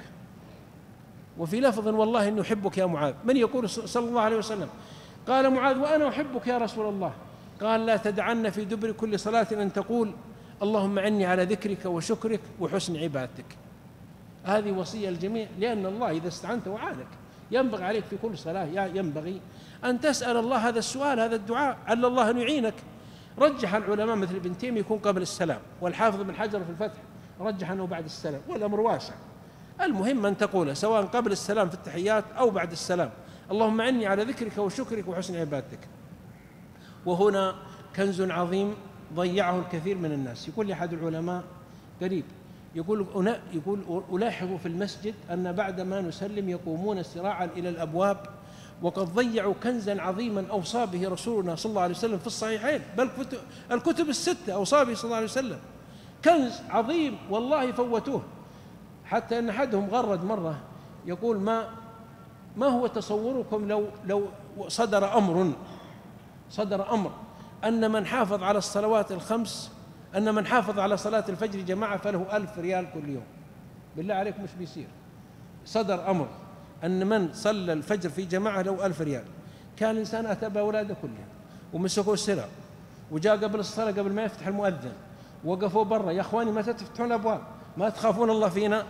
وفي لفظ والله إني أحبك يا معاذ. من يقول صلى الله عليه وسلم؟ قال معاذ وأنا أحبك يا رسول الله. قال لا تدعن في دبر كل صلاة أن تقول اللهم عني على ذكرك وشكرك وحسن عبادتك. هذه وصية الجميع، لأن الله إذا استعنت وعانك ينبغي عليك في كل صلاة ينبغي أن تسأل الله هذا السؤال، هذا الدعاء، عل الله أن يعينك. رجح العلماء مثل ابن تيمية يكون قبل السلام، والحافظ بن حجر في الفتح رجح أنه بعد السلام، والأمر واسع. المهم أن تقوله سواء قبل السلام في التحيات أو بعد السلام، اللهم عني على ذكرك وشكرك وحسن عبادتك. وهنا كنز عظيم ضيعه الكثير من الناس. يقول لي أحد العلماء قريب، يقول يقول ألاحظ في المسجد أن بعدما نسلم يقومون سراعا إلى الأبواب وقد ضيعوا كنزا عظيما أوصى به رسولنا صلى الله عليه وسلم في الصحيحين، بل الكتب الستة أوصى به صلى الله عليه وسلم، كنز عظيم والله فوتوه. حتى أن أحدهم غرد مرة يقول ما ما هو تصوركم لو لو صدر أمر صدر أمر أن من حافظ على الصلوات الخمس، أن من حافظ على صلاة الفجر جماعة فله ألف ريال كل يوم. بالله عليك مش بيصير. صدر أمر أن من صلى الفجر في جماعة له ألف ريال. كان الإنسان أتى بأولاده كلهم ومسكوا السلع وجاء قبل الصلاة قبل ما يفتح المؤذن وقفوا برا، يا أخواني متى تفتحون الأبواب؟ ما تخافون الله فينا؟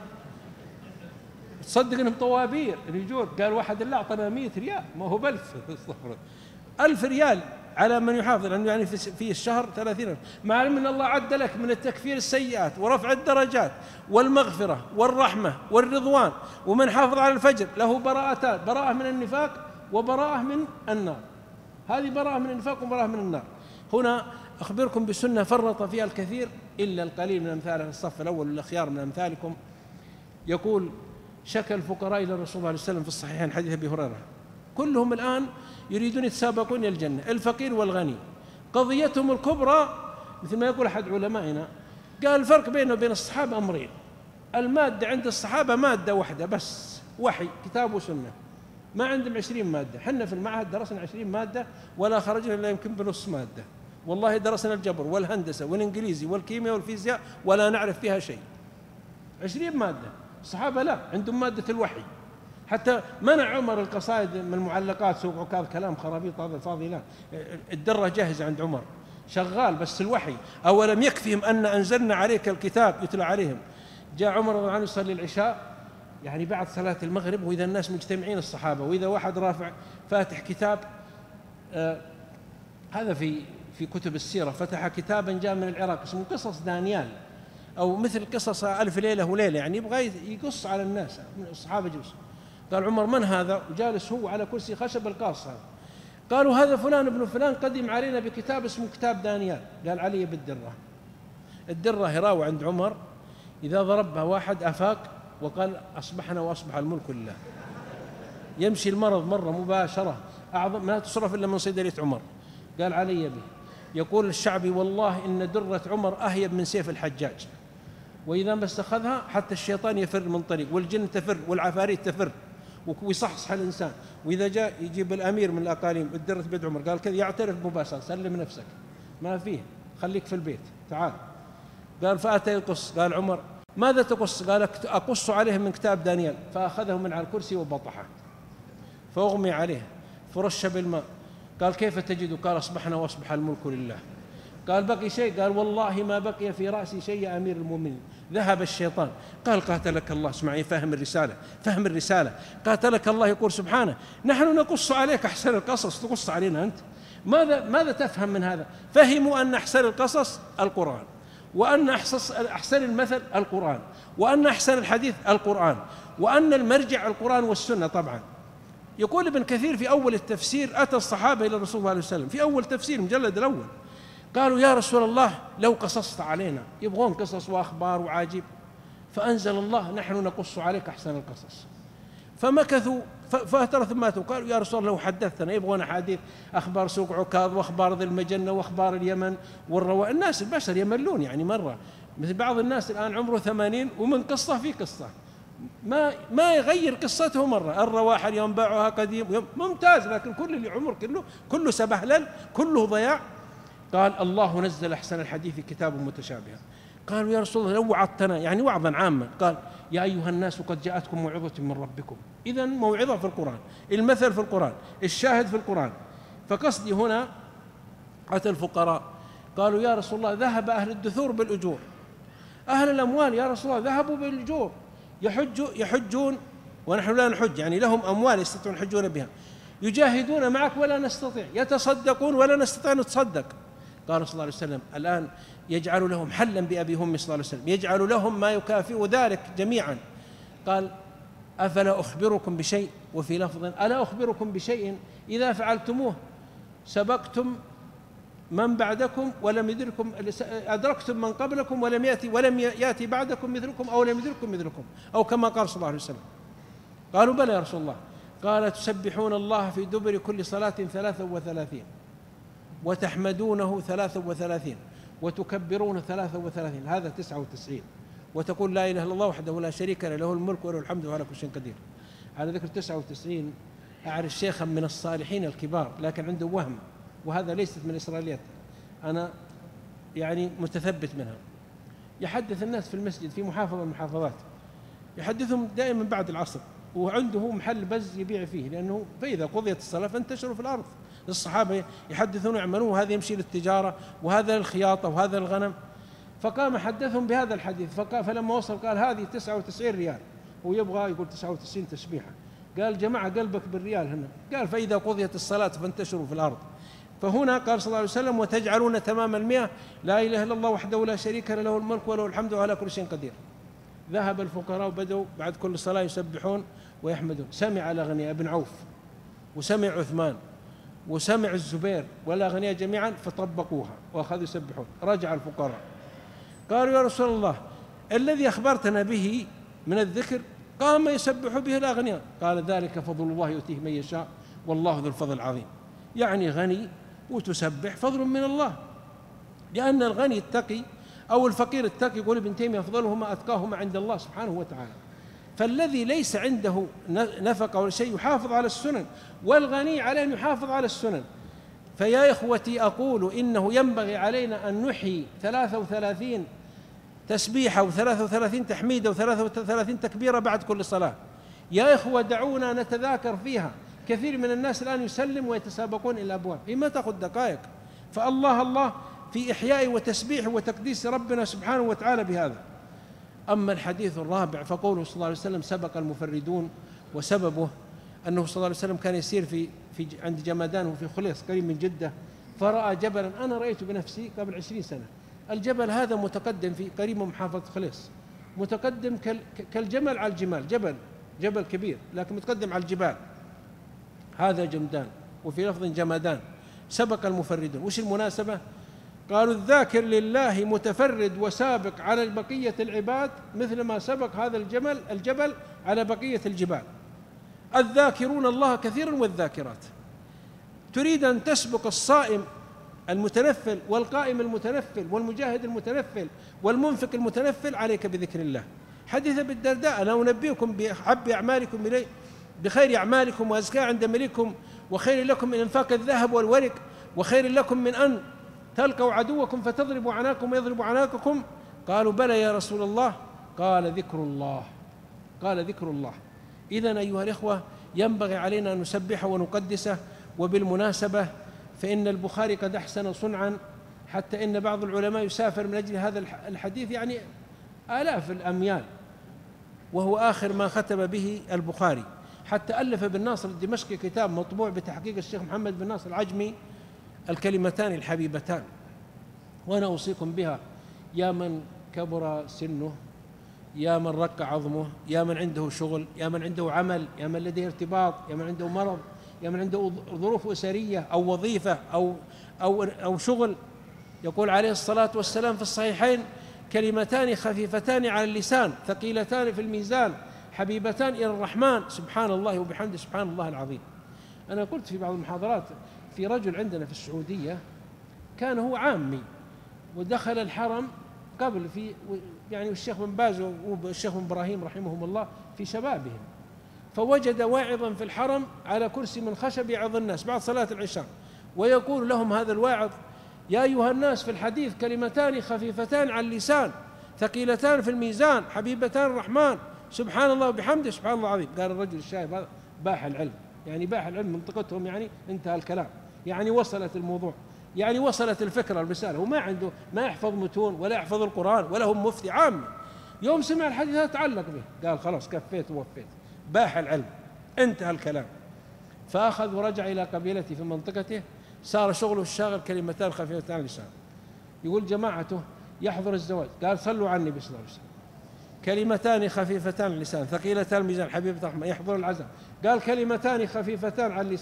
تصدق إنهم طوابير الرجول. قال واحد اللي أعطنا مئة ريال ما هو بألف ألف ريال على من يحافظ، لأنه يعني في الشهر ثلاثين، مع علم أن الله عد لك من التكفير السيئات ورفع الدرجات والمغفرة والرحمة والرضوان. ومن حافظ على الفجر له براءتان، براءة من النفاق وبراءة من النار. هذه براءة من النفاق وبراءة من النار. هنا أخبركم بسنة فرط فيها الكثير إلا القليل من أمثاله في الصف الأول والأخيار من أمثالكم. يقول شكى الفقراء إلى الرسول صلى الله عليه وسلم في الصحيحين حديث أبي هريرة، كلهم الآن يريدون يتسابقون إلى الجنة، الفقير والغني. قضيتهم الكبرى مثل ما يقول أحد علمائنا، قال الفرق بينه وبين الصحابة أمرين: المادة عند الصحابة مادة واحدة بس، وحي كتاب وسنة، ما عندهم عشرين مادة. حنا في المعهد درسنا عشرين مادة ولا خرجنا إلا يمكن بنص مادة. والله درسنا الجبر والهندسة والإنجليزي والكيمياء والفيزياء ولا نعرف فيها شيء. عشرين مادة. الصحابة لا، عندهم مادة الوحي. حتى منع عمر القصائد من المعلقات، سوق عكاظ كلام خرابيط هذا الفاضي، لا، الدرة جاهزة عند عمر شغال، بس الوحي. أولم يكفهم أن أنزلنا عليك الكتاب يتلى عليهم. جاء عمر رضي الله عنه يصلي العشاء يعني بعد صلاة المغرب، وإذا الناس مجتمعين الصحابة، وإذا واحد رافع فاتح كتاب، آه هذا في في كتب السيرة، فتح كتابا جاء من العراق اسمه قصص دانيال، أو مثل قصص ألف ليلة وليلة، يعني يبغى يقص على الناس من الصحابة جلوس. قال عمر من هذا؟ وجالس هو على كرسي خشب القاص هذا. قالوا هذا فلان ابن فلان قدم علينا بكتاب اسمه كتاب دانيال. قال علي بالدرة. الدرة هراوة عند عمر، إذا ضربها واحد أفاق وقال أصبحنا وأصبح الملك لله. يمشي المرض مرة مباشرة أعظم ما تصرف إلا من صيدلية عمر. قال علي به. يقول الشعبي والله إن درة عمر أهيب من سيف الحجاج، وإذا ما استخذها حتى الشيطان يفر من طريق، والجن تفر والعفاريت تفر ويصحصح الإنسان. وإذا جاء يجيب الأمير من الأقاليم الدرة بيد عمر، قال كذا يعترف مباشرة، سلم نفسك ما فيه، خليك في البيت تعال. قال فأتى يقص. قال عمر ماذا تقص؟ قال أقص عليه من كتاب دانيال. فأخذه من على الكرسي وبطحه فأغمي عليه فرش بالماء. قال كيف تجد؟ قال أصبحنا وأصبح الملك لله. قال بقي شيء؟ قال والله ما بقي في رأسي شيء يا أمير المؤمنين، ذهب الشيطان. قال قاتلك الله. اسمعي، فهم الرسالة، فهم الرسالة. قاتلك الله يقول سبحانه نحن نقص عليك أحسن القصص، تقص علينا أنت؟ ماذا ماذا تفهم من هذا؟ فهموا أن أحسن القصص القرآن، وأن أحسن المثل القرآن، وأن أحسن الحديث القرآن، وأن المرجع القرآن والسنة. طبعا يقول ابن كثير في أول التفسير أتى الصحابة إلى الرسول صلى الله عليه وسلم في أول تفسير المجلد الأول، قالوا يا رسول الله لو قصصت علينا، يبغون قصص وأخبار وعاجيب. فأنزل الله نحن نقص عليك أحسن القصص. فمكثوا فترة ثم ماتوا. قالوا يا رسول الله لو حدثنا، يبغون أحاديث أخبار سوق عكاظ وأخبار ذي المجنة وأخبار اليمن والرواء. الناس البشر يملون يعني مرة، مثل بعض الناس الآن عمره ثمانين ومن قصة في قصة ما ما يغير قصته مرة. الرواح اليوم باعها قديم ممتاز، لكن كل اللي عمر كله كله سبهلل كله ضياع. قال الله نزل أحسن الحديث كتاب متشابها. قالوا يا رسول الله لو وعظتنا، يعني وعظا عاما. قال يا أيها الناس قد جاءتكم موعظة من ربكم. إذن موعظة في القرآن، المثل في القرآن، الشاهد في القرآن. فقصدي هنا أتى الفقراء قالوا يا رسول الله ذهب أهل الدثور بالأجور، أهل الأموال يا رسول الله ذهبوا بالأجور، يحجوا يحجون ونحن لا نحج، يعني لهم أموال يستطيعون يحجون بها، يجاهدون معك ولا نستطيع، يتصدقون ولا نستطيع نتصدق. قال صلى الله عليه وسلم الآن يجعل لهم حلا بأبي هم صلى الله عليه وسلم، يجعل لهم ما يكافئ ذلك جميعا. قال أفلا أخبركم بشيء، وفي لفظ ألا أخبركم بشيء إذا فعلتموه سبقتم من بعدكم ولم يدركم، أدركتم من قبلكم ولم يأتي ولم يأتي بعدكم مثلكم أو لم يدركم مثلكم، أو كما قال صلى الله عليه وسلم. قالوا بلى يا رسول الله. قال تسبحون الله في دبر كل صلاة ثلاثا وثلاثين، وتحمدونه ثلاثا وثلاثين، وتكبرون ثلاثا وثلاثين، هذا تسعة وتسعين، وتقول لا إله إلا الله وحده لا شريك له، له الملك وله الحمد وهو على كل شيء قدير. على ذكر تسعة وتسعين أعرف شيخا من الصالحين الكبار لكن عنده وهم، وهذا ليست من الإسرائيليات، أنا يعني متثبت منها. يحدث الناس في المسجد في محافظة من المحافظات، يحدثهم دائما بعد العصر، وعنده محل بز يبيع فيه، لأنه فإذا قضيت الصلاة فانتشروا في الأرض. الصحابة يحدثون يعملون، وهذا يمشي للتجارة وهذا للخياطة وهذا للغنم. فقام حدثهم بهذا الحديث، فقال فلما وصل قال هذه تسعة وتسعين ريال، ويبغى يقول تسعة وتسعين تسبيحة. قال جماعة قلبك بالريال هنا. قال فإذا قضيت الصلاة فانتشروا في الأرض. فهنا قال صلى الله عليه وسلم وتجعلون تمام المئة لا إله إلا الله وحده لا شريك له، له الملك وله الحمد وعلى كل شيء قدير. ذهب الفقراء وبدأوا بعد كل صلاة يسبحون ويحمدون. سمع الأغنياء ابن عوف، وسمع عثمان، وسمع الزبير والأغنياء جميعا، فطبقوها وأخذوا يسبحون. رجع الفقراء قالوا يا رسول الله الذي أخبرتنا به من الذكر قام يسبح به الأغنياء. قال ذلك فضل الله يؤتيه من يشاء والله ذو الفضل العظيم. يعني غني وتسبح فضل من الله، لأن الغني التقي أو الفقير التقي، يقول ابن تيمية أفضلهما أتقاهما عند الله سبحانه وتعالى. فالذي ليس عنده نفقة ولا شيء يحافظ على السنن، والغني عليه أن يحافظ على السنن. فيا إخوتي أقول إنه ينبغي علينا أن نحيي ثلاثة وثلاثين تسبيحة وثلاثة وثلاثين تحميدة وثلاثة وثلاثين تكبيرة بعد كل صلاة. يا إخوة دعونا نتذاكر فيها. كثير من الناس الآن يسلم ويتسابقون إلى الأبواب، هي ما تأخذ دقائق. فالله الله في إحياء وتسبيح وتقديس ربنا سبحانه وتعالى بهذا. أما الحديث الرابع فقوله صلى الله عليه وسلم سبق المفردون، وسببه أنه صلى الله عليه وسلم كان يسير في, في عند جمادان وفي خليص قريب من جدة، فرأى جبلا أنا رأيته بنفسي قبل عشرين سنة. الجبل هذا متقدم في قريب من محافظة خليص، متقدم كالجمل على الجمال، جبل جبل كبير لكن متقدم على الجبال. هذا جمدان، وفي لفظ جمادان. سبق المفردون، وش المناسبة؟ قالوا الذاكر لله متفرد وسابق على بقية العباد مثل ما سبق هذا الجمل الجبل على بقية الجبال. الذاكرون الله كثيرا والذاكرات. تريد أن تسبق الصائم المتنفل والقائم المتنفل والمجاهد المتنفل والمنفق المتنفل، عليك بذكر الله. حديث ابي الدرداء أنا أنبئكم بأحب أعمالكم إلي بخير أعمالكم وأزكاها عند ملككم، وخير لكم من إنفاق الذهب والورق، وخير لكم من أن تلقوا عدوكم فتضربوا عناكم ويضربوا عناككم. قالوا بلى يا رسول الله. قال ذكر الله. قال ذكر الله. إذن أيها الإخوة ينبغي علينا أن نسبحه ونقدسه. وبالمناسبة فإن البخاري قد أحسن صنعا، حتى إن بعض العلماء يسافر من أجل هذا الحديث، يعني آلاف الأميال، وهو آخر ما ختم به البخاري. حتى ألف بن ناصر الدمشقي كتاب مطبوع بتحقيق الشيخ محمد بن ناصر العجمي، الكلمتان الحبيبتان. وأنا أوصيكم بها يا من كبر سنه، يا من رق عظمه، يا من عنده شغل، يا من عنده عمل، يا من لديه ارتباط، يا من عنده مرض، يا من عنده ظروف أسرية أو وظيفة أو أو أو شغل. يقول عليه الصلاة والسلام في الصحيحين كلمتان خفيفتان على اللسان ثقيلتان في الميزان حبيبتان إلى الرحمن سبحان الله وبحمده سبحان الله العظيم. أنا قلت في بعض المحاضرات في رجل عندنا في السعودية كان هو عامي ودخل الحرم قبل في يعني الشيخ بن باز والشيخ بن إبراهيم رحمهم الله في شبابهم، فوجد واعظا في الحرم على كرسي من خشب يعظ الناس بعد صلاة العشاء، ويقول لهم هذا الواعظ يا أيها الناس في الحديث كلمتان خفيفتان على اللسان ثقيلتان في الميزان حبيبتان الرحمن سبحان الله وبحمده سبحان الله العظيم. قال الرجل الشايب هذا باح العلم، يعني باح العلم منطقتهم، يعني انتهى الكلام، يعني وصلت الموضوع، يعني وصلت الفكرة الرسالة. هو ما عنده ما يحفظ متون ولا يحفظ القرآن ولا هم مفتي عام. يوم سمع الحديث هذا تعلق به، قال خلاص كفيت ووفيت، باح العلم، انتهى الكلام. فأخذ ورجع إلى قبيلته في منطقته، صار شغله الشاغل كلمتان خفيفتان اللسان. يقول جماعته يحضر الزواج، قال صلوا على النبي صلى الله عليه وسلم، كلمتان خفيفتان اللسان ثقيلتان الميزان حبيبة الرحمن. يحضر العزاء، قال كلمتان خفيفتان على اللسان.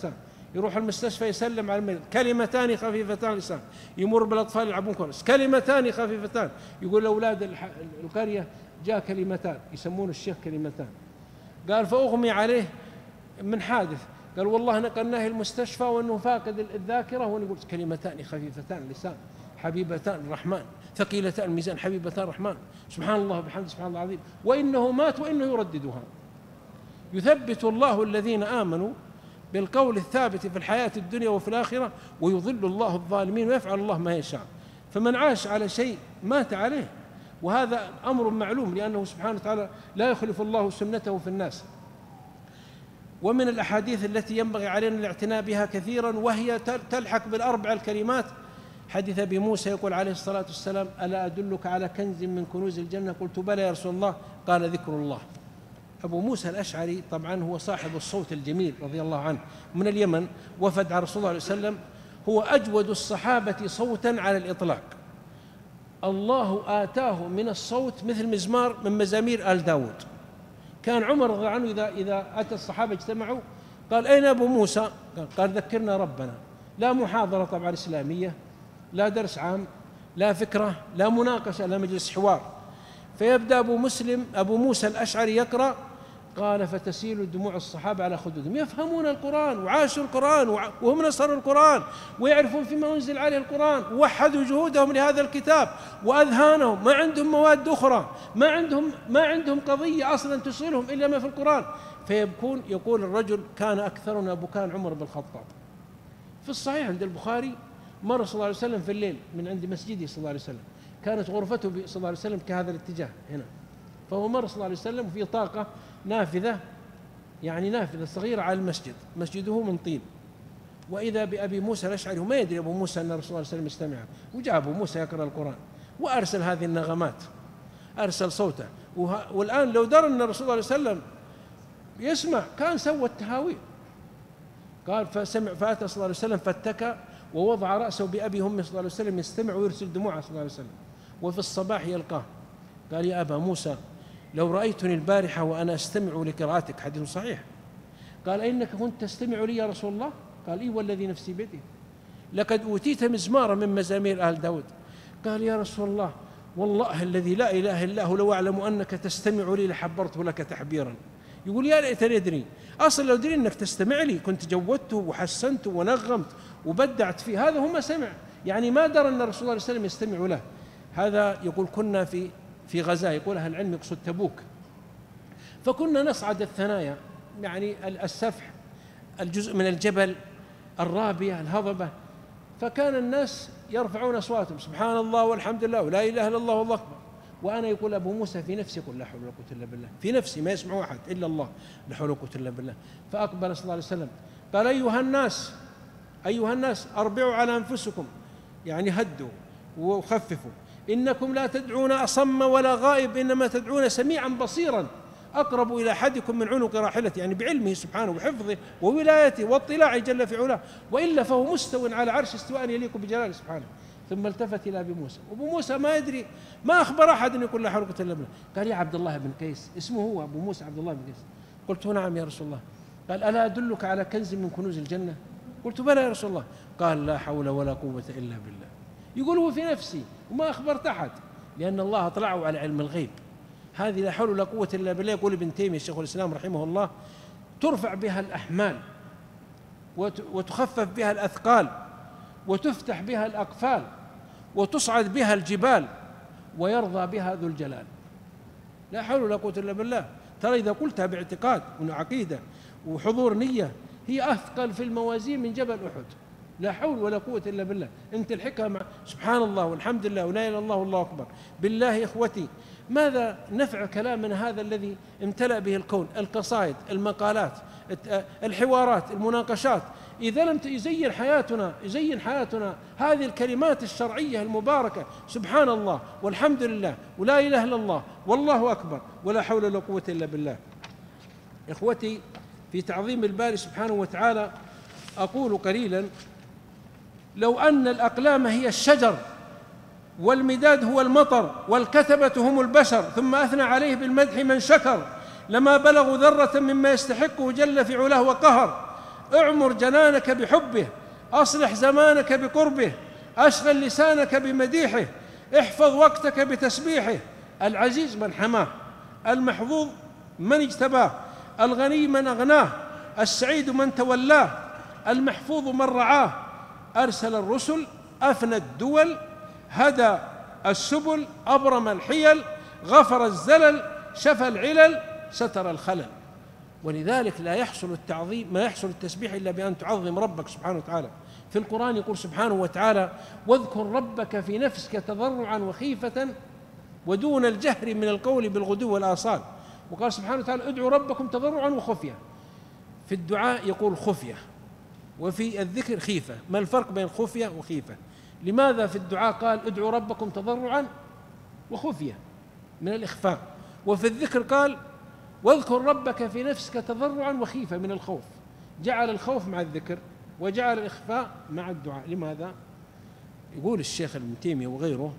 يروح المستشفى يسلم على المريض، كلمتان خفيفتان لسان، يمر بالأطفال يلعبون كرة، كلمتان خفيفتان، يقول لأولاد القرية جاء كلمتان، يسمون الشيخ كلمتان. قال فأغمي عليه من حادث، قال والله نقلناه المستشفى وأنه فاقد الذاكرة، وأنا يقول كلمتان خفيفتان لسان حبيبتان الرحمن ثقيلتان الميزان حبيبتان الرحمن سبحان الله وبحمده سبحان الله العظيم، وإنه مات وإنه يرددها. يثبت الله الذين آمنوا بالقول الثابت في الحياة الدنيا وفي الآخرة، ويضل الله الظالمين ويفعل الله ما يشاء. فمن عاش على شيء مات عليه، وهذا أمر معلوم، لأنه سبحانه وتعالى لا يخلف الله سنته في الناس. ومن الأحاديث التي ينبغي علينا الاعتناء بها كثيرا، وهي تلحق بالأربع الكلمات، حديث أبي موسى يقول عليه الصلاة والسلام: ألا أدلك على كنز من كنوز الجنة؟ قلت بلى يا رسول الله، قال ذكر الله. أبو موسى الأشعري طبعا هو صاحب الصوت الجميل رضي الله عنه، من اليمن، وفد على رسول الله صلى الله عليه وسلم، هو أجود الصحابة صوتا على الإطلاق. الله آتاه من الصوت مثل مزمار من مزامير آل داود. كان عمر رضي الله عنه إذا, إذا أتى الصحابة اجتمعوا قال: أين أبو موسى؟ قال: ذكرنا ربنا. لا محاضرة طبعا إسلامية، لا درس عام، لا فكرة، لا مناقشة، لا مجلس حوار. فيبدأ أبو مسلم أبو موسى الأشعري يقرأ، قال: فتسيل دموع الصحابة على خدودهم، يفهمون القرآن وعاشوا القرآن وهم نصروا القرآن ويعرفون فيما أنزل عليه القرآن، ووحدوا جهودهم لهذا الكتاب وأذهانهم، ما عندهم مواد أخرى، ما عندهم ما عندهم قضية أصلا تشغلهم إلا ما في القرآن. فيبكون. يقول الرجل: كان أكثرنا بكاء عمر بن الخطاب. في الصحيح عند البخاري مر صلى الله عليه وسلم في الليل من عند مسجده صلى الله عليه وسلم، كانت غرفته صلى الله عليه وسلم كهذا الاتجاه هنا، فهو مر صلى الله عليه وسلم وفي طاقة نافذة، يعني نافذة صغيرة على المسجد، مسجده من طين، وإذا بأبي موسى الأشعري، وما يدري أبو موسى أن الرسول صلى الله عليه وسلم يستمع، وجاء أبو موسى يقرأ القرآن وأرسل هذه النغمات، أرسل صوته. والآن لو درى أن الرسول صلى الله عليه وسلم يسمع كان سوى التهاوي. قال: فسمع فأتى صلى الله عليه وسلم فاتكى ووضع رأسه بأبي هم صلى الله عليه وسلم يستمع ويرسل دموعه صلى الله عليه وسلم. وفي الصباح يلقاه قال: يا أبا موسى، لو رأيتني البارحة وأنا أستمع لقراءتك، حديث صحيح. قال: إنك كنت تستمع لي يا رسول الله؟ قال: إي والذي نفسي بيده، لقد أوتيت مزمارا من مزامير آل داود. قال: يا رسول الله، والله الذي لا إله إلا هو لو أعلم أنك تستمع لي لحبرته لك تحبيرا. يقول: يا ليتني أدري، أصلا لو أدري أنك تستمع لي كنت جودته وحسنته ونغمت وبدعت فيه. هذا هو ما سمع، يعني ما درى أن الرسول صلى الله عليه وسلم يستمع له. هذا يقول: كنا في في غزاة، يقول أهل العلم يقصد تبوك، فكنا نصعد الثنايا، يعني السفح، الجزء من الجبل، الرابية، الهضبة، فكان الناس يرفعون أصواتهم سبحان الله والحمد لله ولا إله إلا الله والله أكبر، وأنا يقول أبو موسى في نفسي يقول لا حول ولا قوة إلا بالله، في نفسي ما يسمع أحد إلا الله، لا حول ولا قوة إلا بالله. فأقبل صلى الله عليه وسلم قال: أيها الناس أيها الناس أربعوا على أنفسكم، يعني هدوا وخففوا، إنكم لا تدعون أصم ولا غائب، إنما تدعون سميعا بصيرا أقرب إلى أحدكم من عنق راحلته، يعني بعلمه سبحانه وحفظه وولايته واطلاعه جل في علاه، وإلا فهو مستو على عرش استواء يليق بجلاله سبحانه. ثم التفت إلى أبي موسى، أبو موسى ما يدري، ما أخبر أحد أن يقول لا حول ولا قوة إلا بالله. قال: يا عبد الله بن قيس، اسمه هو أبو موسى عبد الله بن قيس. قلت: نعم يا رسول الله. قال: ألا أدلك على كنز من كنوز الجنة؟ قلت: بلى يا رسول الله. قال: لا حول ولا قوة إلا بالله. يقول هو في نفسي وما أخبرت أحد، لأن الله أطلعه على علم الغيب. هذه لا حول ولا قوة إلا بالله. يقول ابن تيمية شيخ الإسلام رحمه الله: ترفع بها الأحمال وتخفف بها الأثقال وتفتح بها الأقفال وتصعد بها الجبال ويرضى بها ذو الجلال. لا حول ولا قوة إلا بالله. ترى إذا قلتها باعتقاد وعقيدة وحضور نية هي أثقل في الموازين من جبل أحد. لا حول ولا قوة إلا بالله. أنت الحكمة مع سبحان الله والحمد لله ولا إله إلا الله والله أكبر. بالله إخوتي، ماذا نفع كلامنا هذا الذي امتلأ به الكون؟ القصائد، المقالات، الحوارات، المناقشات، إذا لم يزين حياتنا يزين حياتنا هذه الكلمات الشرعية المباركة سبحان الله والحمد لله ولا إله إلا الله والله أكبر ولا حول ولا قوة إلا بالله. إخوتي، في تعظيم الباري سبحانه وتعالى أقول قليلا: لو أن الأقلام هي الشجر والمداد هو المطر والكتبة هم البشر، ثم أثنى عليه بالمدح من شكر، لما بلغوا ذرة مما يستحقه جل في علاه وقهر. اعمر جنانك بحبه، أصلح زمانك بقربه، أشغل لسانك بمديحه، احفظ وقتك بتسبيحه. العزيز من حماه، المحظوظ من اجتباه، الغني من أغناه، السعيد من تولاه، المحفوظ من رعاه. أرسل الرسل، أفنى الدول، هدى السبل، أبرم الحيل، غفر الزلل، شفى العلل، ستر الخلل. ولذلك لا يحصل التعظيم ما يحصل التسبيح إلا بأن تعظم ربك سبحانه وتعالى. في القرآن يقول سبحانه وتعالى: واذكر ربك في نفسك تضرعا وخيفة ودون الجهر من القول بالغدو والآصال. وقال سبحانه وتعالى: ادعوا ربكم تضرعا وخفية. في الدعاء يقول خفية، وفي الذكر خيفة. ما الفرق بين خفية وخيفة؟ لماذا في الدعاء قال ادعوا ربكم تضرعا وخفية من الإخفاء، وفي الذكر قال واذكر ربك في نفسك تضرعا وخيفة من الخوف؟ جعل الخوف مع الذكر وجعل الإخفاء مع الدعاء. لماذا؟ يقول الشيخ ابن تيمية وغيره: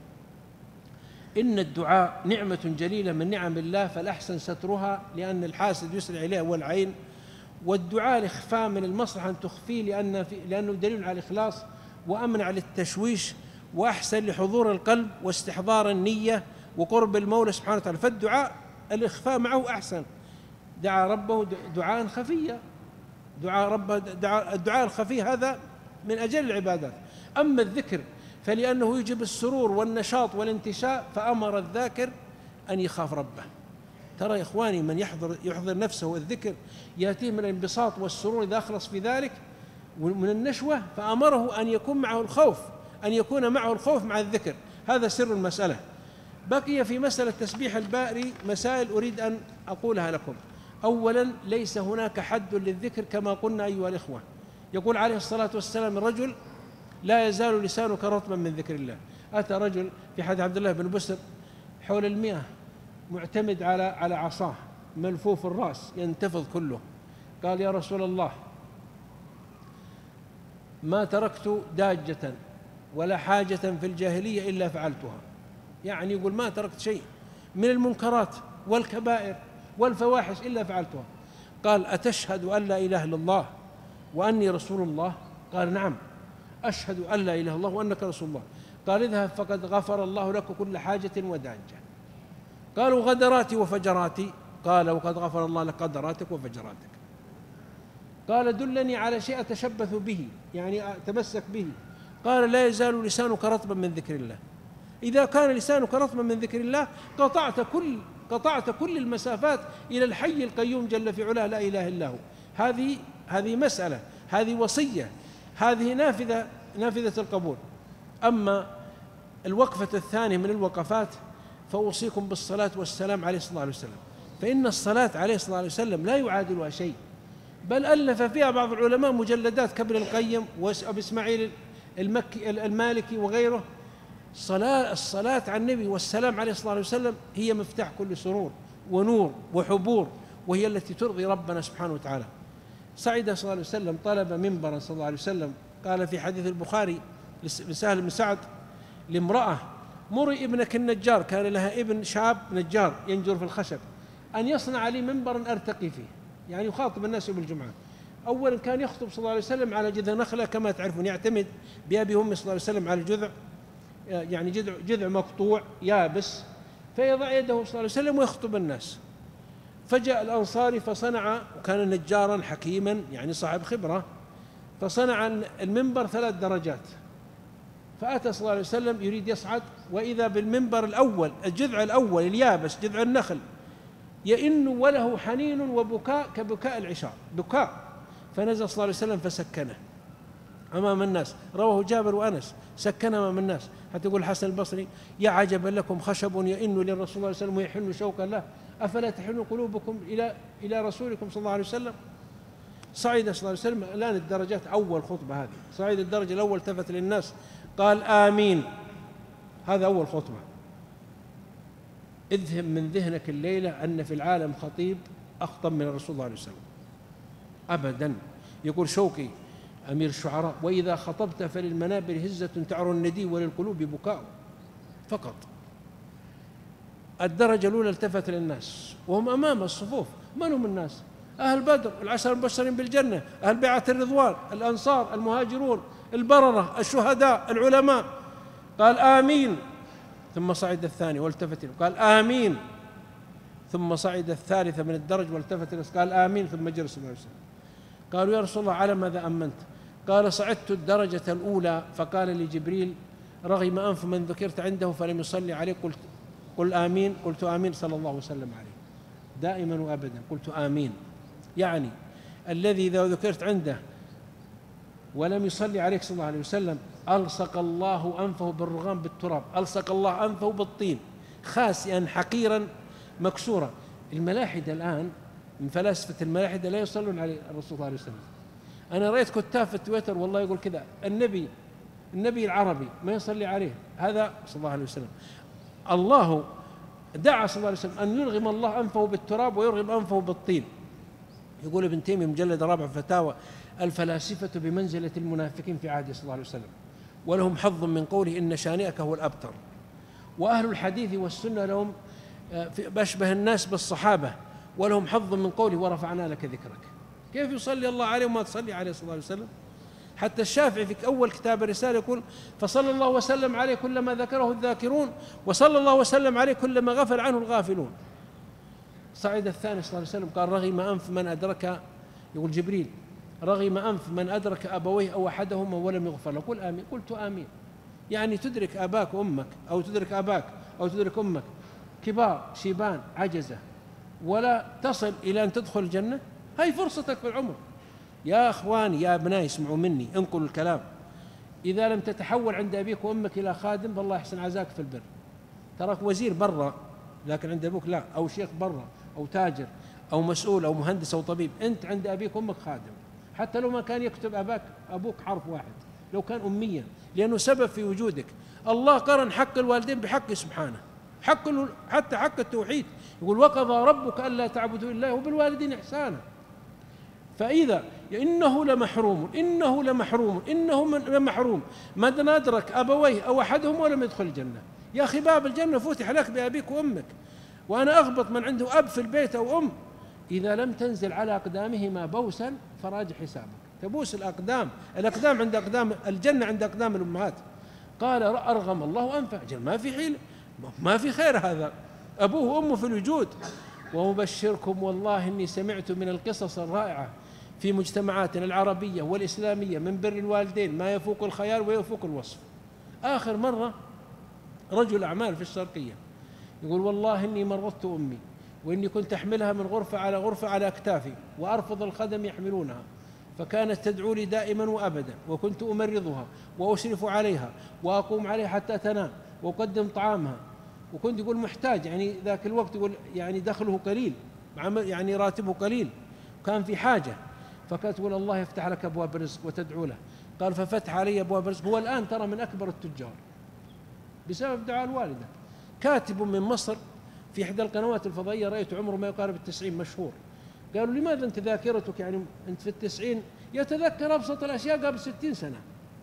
إن الدعاء نعمة جليلة من نعم الله، فالأحسن سترها لأن الحاسد يسرع إليه والعين، والدعاء الإخفاء من المصلحة أن تخفيه لأن في لأنه دليل على الإخلاص وأمنع للتشويش وأحسن لحضور القلب واستحضار النية وقرب المولى سبحانه وتعالى. فالدعاء الإخفاء معه أحسن. دعا ربه دعاء خفيا، دعاء ربه دعاء الدعاء الخفي هذا من أجل العبادات. أما الذكر فلأنه يجب السرور والنشاط والانتشاء، فأمر الذاكر أن يخاف ربه. ترى يا إخواني من يحضر يحضر نفسه الذكر يأتيه من الانبساط والسرور إذا أخلص في ذلك ومن النشوة، فأمره أن يكون معه الخوف، أن يكون معه الخوف مع الذكر. هذا سر المسألة. بقي في مسألة تسبيح الباري مسائل أريد أن أقولها لكم. أولا، ليس هناك حد للذكر كما قلنا أيها الإخوة. يقول عليه الصلاة والسلام: الرجل لا يزال لسانك رطبا من ذكر الله. أتى رجل في حديث عبد الله بن بسر حول المياه معتمد على على عصاه ملفوف الرأس ينتفض كله. قال: يا رسول الله، ما تركت داجة ولا حاجة في الجاهلية إلا فعلتها. يعني يقول ما تركت شيء من المنكرات والكبائر والفواحش إلا فعلتها. قال: أتشهد أن لا إله إلا الله وأني رسول الله؟ قال: نعم أشهد أن لا إله إلا الله وأنك رسول الله. قال: اذهب فقد غفر الله لك كل حاجة وداجة. قالوا: غدراتي وفجراتي؟ قال: وقد غفر الله لك غدراتك وفجراتك. قال: دلني على شيء أتشبث به، يعني أتمسك به. قال: لا يزال لسانك رطبا من ذكر الله. إذا كان لسانك رطبا من ذكر الله قطعت كل قطعت كل المسافات إلى الحي القيوم جل في علاه لا إله إلا هو. هذه هذه مسألة، هذه وصية، هذه نافذة نافذة القبول. أما الوقفة الثانية من الوقفات فأوصيكم بالصلاة والسلام عليه الصلاة والسلام، فإن الصلاة عليه الصلاة والسلام لا يعادلها شيء، بل ألف فيها بعض العلماء مجلدات كابن القيم وأبي إسماعيل المكي المالكي وغيره. صلاة الصلاة على النبي والسلام عليه الصلاة والسلام هي مفتاح كل سرور ونور وحبور، وهي التي ترضي ربنا سبحانه وتعالى. صعد صلى الله عليه وسلم طلب منبرا صلى الله عليه وسلم. قال في حديث البخاري لسهل بن سعد لامرأة: مري ابنك النجار، كان لها ابن شاب نجار ينجر في الخشب، أن يصنع لي منبرا أرتقي فيه، يعني يخاطب الناس يوم الجمعة. أولا كان يخطب صلى الله عليه وسلم على جذع نخلة كما تعرفون، يعتمد بأبي وأمي صلى الله عليه وسلم على الجذع، يعني جذع جذع مقطوع يابس، فيضع يده صلى الله عليه وسلم ويخطب الناس. فجاء الأنصاري فصنع، وكان نجارا حكيما يعني صاحب خبرة، فصنع المنبر ثلاث درجات. فأتى صلى الله عليه وسلم يريد يصعد، وإذا بالمنبر الأول الجذع الأول اليابس جذع النخل يئن وله حنين وبكاء كبكاء العشاء، بكاء. فنزل صلى الله عليه وسلم فسكنه أمام الناس. رواه جابر وأنس، سكنه أمام الناس، حتى يقول الحسن البصري: يا عجبا لكم خشب يئن للرسول صلى الله عليه وسلم ويحن شوقا له، أفلا تحن قلوبكم إلى إلى رسولكم صلى الله عليه وسلم. صعد صلى الله عليه وسلم الآن الدرجات، أول خطبة هذه، صعد الدرجة الأول التفت للناس قال: آمين. هذا أول خطبة. اذهب من ذهنك الليلة أن في العالم خطيب أخطب من الرسول صلى الله عليه وسلم أبدا. يقول شوقي أمير الشعراء: وإذا خطبت فللمنابر هزة تعر الندي وللقلوب بكاء. فقط. الدرجة الأولى التفت للناس وهم أمام الصفوف. من هم الناس؟ أهل بدر العشر المبشرين بالجنة، أهل بيعة الرضوان، الأنصار، المهاجرون، البررة، الشهداء، العلماء. قال آمين، ثم صعد الثاني والتفت قال آمين، ثم صعد الثالثة من الدرج والتفت قال آمين، ثم جلس النبي صلى الله عليه وسلم. قالوا يا رسول الله على ماذا أمنت؟ قال صعدت الدرجة الأولى فقال لي جبريل رغم أنف من ذكرت عنده فلم يصلي عليه، قلت قل آمين، قلت آمين صلى الله وسلم عليه دائما وأبدا، قلت آمين. يعني الذي إذا ذكرت عنده ولم يصلي عليك صلى الله عليه وسلم ألصق الله أنفه بالرغام بالتراب، ألصق الله أنفه بالطين خاسئا حقيرا مكسورا. الملاحدة الآن من فلاسفة الملاحدة لا يصلون على الرسول صلى الله عليه وسلم. أنا رأيت كتاب في تويتر والله يقول كذا النبي النبي العربي ما يصلي عليه، هذا صلى الله عليه وسلم. الله دعا صلى الله عليه وسلم أن يرغم الله أنفه بالتراب ويرغم أنفه بالطين. يقول ابن تيمية مجلد رابع فتاوى الفلاسفة بمنزلة المنافقين في عهد صلى الله عليه وسلم، ولهم حظ من قوله إن شانئك هو الأبتر. وأهل الحديث والسنة لهم بشبه الناس بالصحابة، ولهم حظ من قوله ورفعنا لك ذكرك. كيف يصلي الله عليه وما تصلي عليه صلى الله عليه وسلم؟ حتى الشافعي في أول كتاب الرسالة يقول فصلى الله وسلم عليه كلما ذكره الذاكرون، وصلى الله وسلم عليه كلما غفل عنه الغافلون. صعد الثاني صلى الله عليه وسلم قال رغم أنف من أدرك، يقول جبريل رغم أنف من أدرك أبويه أو أحدهما ولم يغفر له، قل آمين، قلت آمين. يعني تدرك أباك وأمك أو تدرك أباك أو تدرك أمك كبار شيبان عجزة ولا تصل إلى أن تدخل الجنة، هاي فرصتك في العمر. يا أخواني يا أبنائي اسمعوا مني، انقلوا الكلام. إذا لم تتحول عند أبيك وأمك إلى خادم فالله يحسن عزاك في البر. تراك وزير برا لكن عند أبوك لا، أو شيخ برا أو تاجر أو مسؤول أو مهندس أو طبيب، أنت عند أبيك وأمك خادم، حتى لو ما كان يكتب أباك أبوك حرف واحد، لو كان أميا، لأنه سبب في وجودك. الله قرن حق الوالدين بحقه سبحانه، حق حتى حق التوحيد، يقول وقضى ربك ألا تعبدوا إلا هو وبالوالدين إحسانا. فإذا إنه لمحروم إنه لمحروم إنه لمحروم من أدرك أبويه أو أحدهم ولم يدخل الجنة. يا أخي باب الجنة فتح لك بأبيك وأمك، وأنا أغبط من عنده أب في البيت أو أم. إذا لم تنزل على أقدامهما بوسا فراجع حسابك، تبوس الأقدام، الأقدام عند أقدام الجنة عند أقدام الأمهات. قال أرغم الله أنفه، جل ما في حيل، ما في خير هذا، أبوه وأمه في الوجود. وأبشركم والله إني سمعت من القصص الرائعة في مجتمعاتنا العربية والإسلامية من بر الوالدين ما يفوق الخيال ويفوق الوصف. آخر مرة رجل أعمال في الشرقية يقول والله إني مرضت أمي وإني كنت أحملها من غرفة على غرفة على أكتافي وأرفض الخدم يحملونها، فكانت تدعو لي دائما وأبدا، وكنت أمرضها وأشرف عليها وأقوم عليها حتى تنام وأقدم طعامها، وكنت يقول محتاج، يعني ذاك الوقت يقول يعني دخله قليل، يعني راتبه قليل، كان في حاجة، فكانت تقول الله يفتح لك أبواب رزق وتدعو له. قال ففتح علي أبواب رزق، هو الآن ترى من أكبر التجار بسبب دعاء الوالدة. كاتب من مصر في إحدى القنوات الفضائية رأيت عمره ما يقارب التسعين مشهور، قالوا لماذا أنت ذاكرتك يعني أنت في التسعين يتذكر أبسط الأشياء قبل ستين سنة،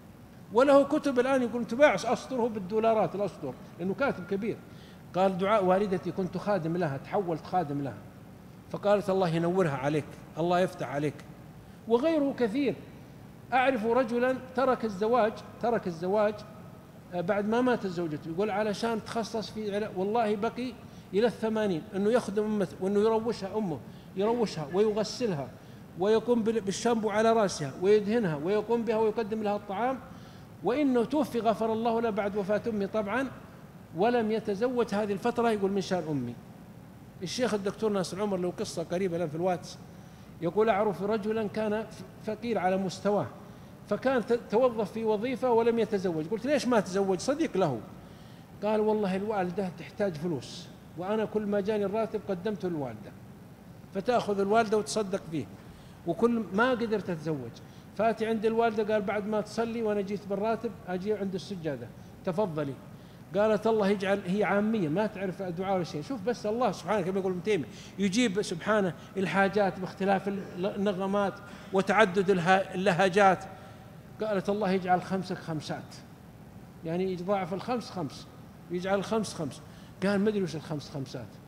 وله كتب الآن يقول تباع أسطره بالدولارات الأسطر لأنه كاتب كبير. قال دعاء والدتي كنت خادم لها، تحولت خادم لها، فقالت الله ينورها عليك، الله يفتح عليك. وغيره كثير. أعرف رجلا ترك الزواج ترك الزواج بعد ما ماتت زوجته، يقول علشان تخصص في علاج، والله بقي إلى الثمانين أنه يخدم أمته وأنه يروشها أمه، يروشها ويغسلها ويقوم بالشامبو على رأسها ويدهنها ويقوم بها ويقدم لها الطعام، وإنه توفي غفر الله له بعد وفاة أمي طبعا، ولم يتزوج هذه الفترة، يقول من شان أمي. الشيخ الدكتور ناصر العمر له قصة قريبة الآن في الواتس، يقول أعرف رجلا كان فقير على مستواه، فكان توظف في وظيفة ولم يتزوج. قلت ليش ما تزوج؟ صديق له. قال والله الوالدة تحتاج فلوس، وأنا كل ما جاني الراتب قدمته للوالدة، فتأخذ الوالدة وتصدق فيه، وكل ما قدرت أتزوج فاتي عند الوالدة، قال بعد ما تصلي وأنا جيت بالراتب أجي عند السجادة تفضلي. قالت الله يجعل، هي عامية ما تعرف دعاء ولا شيء، شوف بس الله سبحانه كما يقول ابن تيمية يجيب سبحانه الحاجات باختلاف النغمات وتعدد اللهجات. قالت الله يجعل خمسك خمسات، يعني يضاعف الخمس خمس، يجعل الخمس خمس. قال ما أدري وش الخمس خمسات،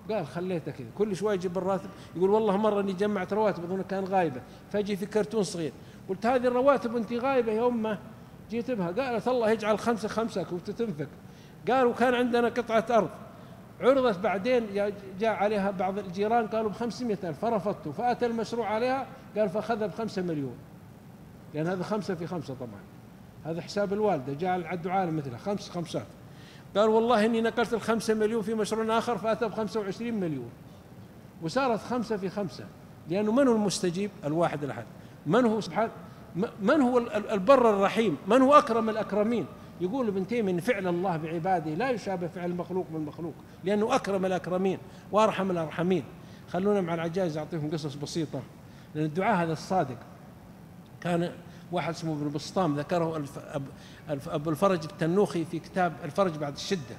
قال خليته كذا، كل شوي يجيب الراتب، يقول والله مرة إني جمعت رواتب أظن كان غايبة، فأجي في كرتون صغير، قلت هذه الرواتب أنت غايبة يا أمه، جيت بها، قالت الله يجعل خمسة خمسة كنت تنفق. قال وكان عندنا قطعة أرض عرضت بعدين جاء عليها بعض الجيران قالوا بخمسمائة ألف فرفضته، فأتى المشروع عليها قال فأخذها بخمسة مليون، لأن هذا خمسة في خمسة طبعا، هذا حساب الوالدة جاء عدوا عالم مثله خمس خمسات. قال والله إني نقلت الخمسة مليون في مشروع آخر فأتى بخمسة وعشرين مليون، وصارت خمسة في خمسة، لأنه من هو المستجيب؟ الواحد الأحد. من هو سبحانه؟ من هو البر الرحيم؟ من هو أكرم الأكرمين؟ يقول ابن تيمية إن فعل الله بعباده لا يشابه فعل المخلوق بالمخلوق، لأنه أكرم الأكرمين وأرحم الأرحمين. خلونا مع العجائز أعطيكم قصص بسيطة، لأن الدعاء هذا الصادق كان واحد اسمه ابن بسطام ذكره أبو الفرج التنوخي في كتاب الفرج بعد الشدة.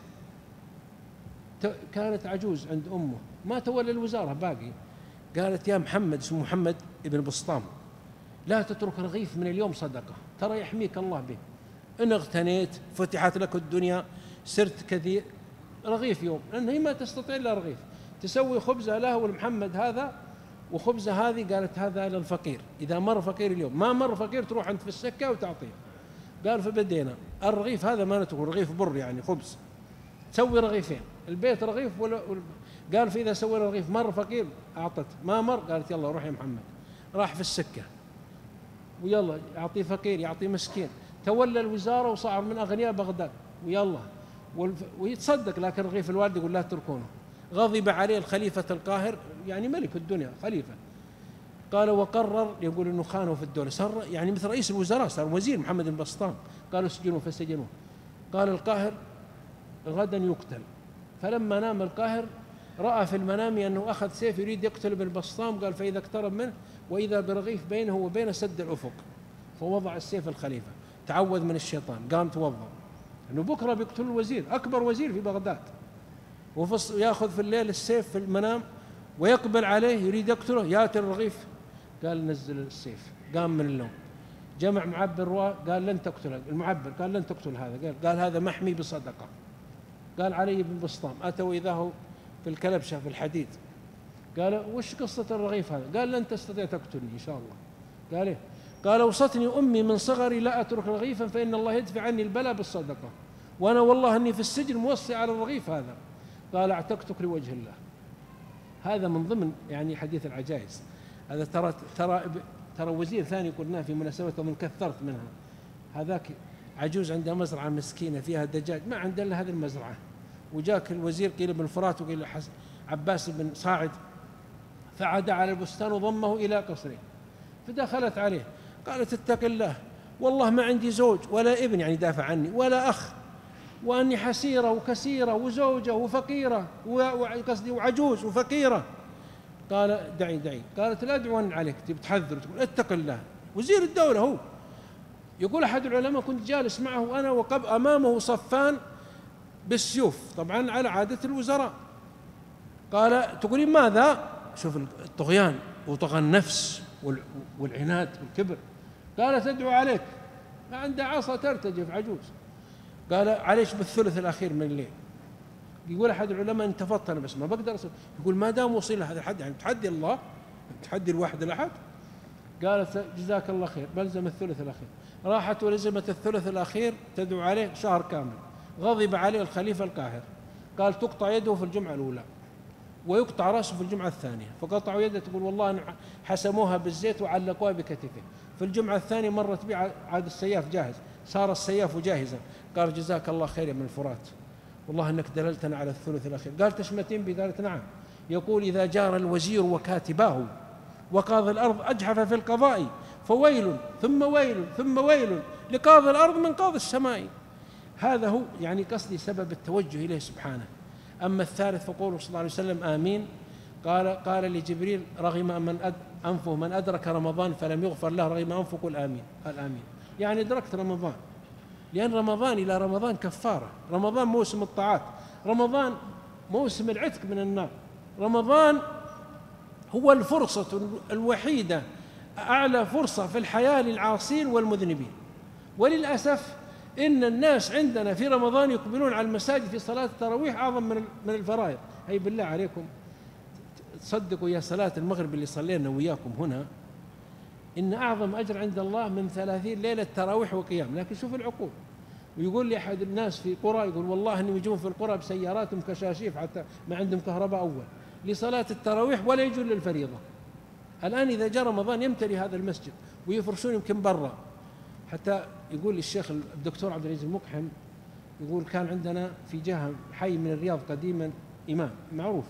كانت عجوز عند أمه ما تولى الوزارة باقي، قالت يا محمد، اسمه محمد ابن بسطام، لا تترك رغيف من اليوم صدقة، ترى يحميك الله به، إن اغتنيت فتحت لك الدنيا صرت كثير، رغيف يوم، لأن هي ما تستطيع إلا رغيف، تسوي خبزة له والمحمد هذا وخبزة هذه، قالت هذا للفقير، إذا مر فقير اليوم، ما مر فقير تروح أنت في السكة وتعطيه. قال فبدينا الرغيف هذا ما نتركه، رغيف بر يعني خبز، تسوي رغيفين، البيت رغيف ولا. قال فإذا سوينا رغيف مر فقير أعطت، ما مر قالت يلا روح يا محمد، راح في السكة ويلا يعطي فقير يعطي مسكين، تولى الوزارة وصار من أغنياء بغداد ويلا ويتصدق، لكن رغيف الوالد يقول لا تتركونه. غضب عليه الخليفة القاهر، يعني ملك الدنيا خليفة، قال وقرر، يقول انه خانه في الدولة، صار يعني مثل رئيس الوزراء، صار وزير محمد بن بسطام، قالوا اسجنوه فسجنوه. قال القاهر غدا يقتل، فلما نام القاهر رأى في المنام أنه أخذ سيف يريد يقتل ابن بسطام، قال فإذا اقترب منه وإذا برغيف بينه وبين سد الأفق، فوضع السيف الخليفة، تعوذ من الشيطان، قام توضأ أنه بكرة بيقتل الوزير، أكبر وزير في بغداد، ويأخذ في الليل السيف في المنام ويقبل عليه يريد يقتله، ياتي الرغيف، قال نزل السيف، قام من النوم، جمع معبر رواه، قال لن تقتل المعبر، قال لن تقتل هذا، قال قال هذا محمي بصدقة. قال علي بن بسطام أتوا إذا هو في الكلبشة في الحديد، قال وش قصة الرغيف هذا؟ قال لن تستطيع تقتلني إن شاء الله. قال إيه؟ قال أوصتني أمي من صغري لا أترك رغيفا فإن الله يدفع عني البلاء بالصدقة، وأنا والله أني في السجن موصي على الرغيف هذا. قال اعتقتك لوجه الله. هذا من ضمن يعني حديث العجائز. هذا ترى ترى ترى وزير ثاني قلناه في مناسبة من كثرت منها، هذاك عجوز عندها مزرعة مسكينة فيها دجاج، ما عنده إلا هذه المزرعة، وجاك الوزير قيل بن الفرات وقيل عباس بن صاعد، فعاد على البستان وضمه إلى قصره، فدخلت عليه قالت اتق الله، والله ما عندي زوج ولا ابن يعني دافع عني ولا أخ، وأني حسيرة وكسيرة وزوجة وفقيرة وقصدي وعجوز وفقيرة. قال دعي دعي، قالت لا أدعون عليك، تبي تحذر تقول اتق الله، وزير الدولة هو. يقول أحد العلماء كنت جالس معه أنا وقب أمامه صفان بالسيوف، طبعا على عادة الوزراء. قال تقولين ماذا؟ شوف الطغيان وطغى النفس والعناد والكبر. قالت أدعو عليك، ما عنده عصا ترتجف عجوز. قال عليش بالثلث الأخير من الليل. يقول أحد العلماء انتفضت أنا بس ما بقدر أصل. يقول ما دام وصل لهذا الحد يعني تحدي الله، تحدي الواحد الأحد. قالت جزاك الله خير، بلزم الثلث الأخير. راحت ولزمت الثلث الأخير تدعو عليه شهر كامل. غضب عليه الخليفة القاهر، قال تقطع يده في الجمعة الأولى ويقطع رأسه في الجمعة الثانية، فقطعوا يده، تقول والله حسموها بالزيت وعلقوها بكتفه. في الجمعة الثانية مرت بي عاد السياف جاهز، صار السياف جاهزا. قال جزاك الله خير يا ابن الفرات، والله انك دللتنا على الثلث الاخير. قال تشمتين بي؟ قالت نعم. يقول اذا جار الوزير وكاتباه وقاضي الارض اجحف في القضاء فويل ثم ويل ثم ويل لقاضي الارض من قاضي السماء. هذا هو يعني قصدي سبب التوجه اليه سبحانه. اما الثالث فقوله صلى الله عليه وسلم امين. قال قال لجبريل رغم من أد انفه من ادرك رمضان فلم يغفر له رغم انفه قل امين. قال امين يعني ادركت رمضان، لأن رمضان إلى رمضان كفارة. رمضان موسم الطاعات، رمضان موسم العتق من النار، رمضان هو الفرصة الوحيدة، أعلى فرصة في الحياة للعاصين والمذنبين. وللأسف إن الناس عندنا في رمضان يقبلون على المساجد في صلاة التراويح أعظم من من الفرائض. هي بالله عليكم تصدقوا يا صلاة المغرب اللي صلينا وياكم هنا إن أعظم أجر عند الله من ثلاثين ليلة تراويح وقيام. لكن شوف العقول. ويقول لي أحد الناس في قرى يقول والله إنهم يجون في القرى بسياراتهم كشاشيف حتى ما عندهم كهرباء أول لصلاة التراويح ولا يجون للفريضة. الآن إذا جاء رمضان يمتلي هذا المسجد ويفرشون يمكن برا. حتى يقول الشيخ الدكتور عبد العزيز المقحم يقول كان عندنا في جهة حي من الرياض قديما إمام معروف،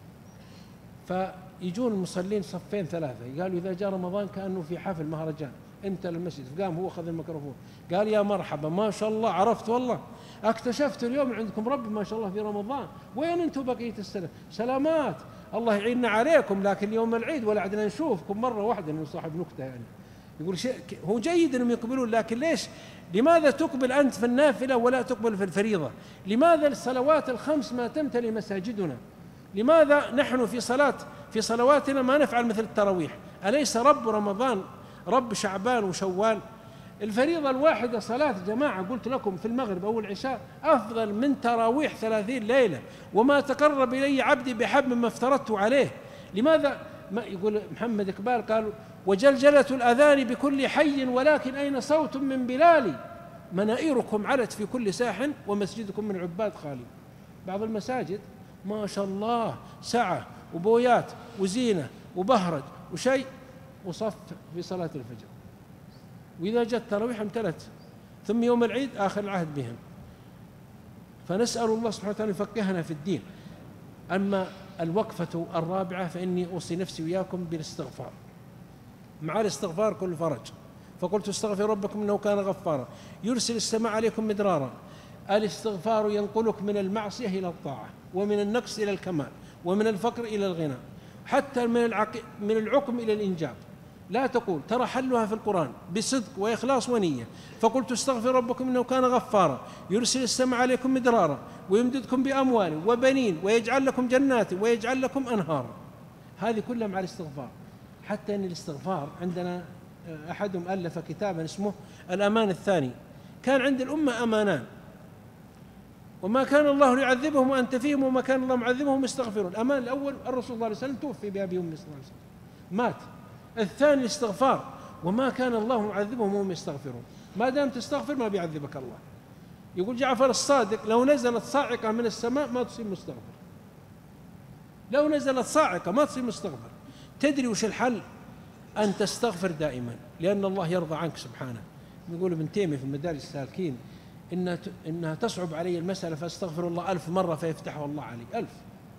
فيجون المصلين صفين ثلاثة، قالوا إذا جاء رمضان كأنه في حفل مهرجان امتلأ المسجد. فقام هو أخذ الميكروفون قال يا مرحبا ما شاء الله عرفت والله اكتشفت اليوم عندكم رب ما شاء الله في رمضان، وين أنتم بقية السنة؟ سلامات الله يعيننا عليكم، لكن يوم العيد ولا عدنا نشوفكم مرة واحدة. إنه صاحب نكتة يعني يقول شيء هو جيد أنهم يقبلون، لكن ليش لماذا تقبل أنت في النافلة ولا تقبل في الفريضة؟ لماذا الصلوات الخمس ما تمتلي مساجدنا؟ لماذا نحن في صلاة في صلواتنا ما نفعل مثل التراويح؟ أليس رب رمضان رب شعبان وشوال؟ الفريضة الواحدة صلاة جماعة قلت لكم في المغرب أو العشاء أفضل من تراويح ثلاثين ليلة، وما تقرب إلي عبدي بحب مما افترضته عليه. لماذا ما يقول محمد إقبال قال وجلجلة الأذان بكل حي ولكن أين صوت من بلال؟ منائركم علت في كل ساح ومسجدكم من عباد خالي. بعض المساجد ما شاء الله سعة وبويات وزينة وبهرج وشيء وصف في صلاة الفجر، وإذا جاءت التراويح امتلت، ثم يوم العيد آخر العهد بهم. فنسأل الله سبحانه وتعالى يفقهنا في الدين. أما الوقفة الرابعة فإني أوصي نفسي وإياكم بالاستغفار. مع الاستغفار كل فرج. فقلت استغفروا ربكم إنه كان غفارا يرسل السماء عليكم مدرارا. الاستغفار ينقلك من المعصية إلى الطاعة، ومن النقص إلى الكمال، ومن الفقر إلى الغنى، حتى من العق... من العقم إلى الإنجاب. لا تقول ترى حلها في القرآن بصدق وإخلاص ونية. فقلت استغفر ربكم إنه كان غفارا يرسل السماء عليكم مدرارا ويمددكم بأموال وبنين ويجعل لكم جنات ويجعل لكم أنهارا. هذه كلها مع الاستغفار. حتى أن الاستغفار عندنا أحدهم ألف كتابا اسمه الأمان الثاني. كان عند الأمة أمانان، وما كان الله ليعذبهم وأنت فيهم وما كان الله معذبهم يستغفرون. الأمان الأول الرسول صلى الله عليه وسلم توفي بأبي وأمي صلى الله عليه وسلم مات. الثاني الاستغفار، وما كان الله معذبهم وهم يستغفرون. ما دام تستغفر ما بيعذبك الله. يقول جعفر الصادق لو نزلت صاعقة من السماء ما تصير مستغفر. لو نزلت صاعقة ما تصير مستغفر. تدري وش الحل؟ أن تستغفر دائما، لأن الله يرضى عنك سبحانه. يقول ابن تيمية في المدارج السالكين إنها إنها تصعب علي المسألة فاستغفر الله ألف مرة فيفتحها الله علي ألف.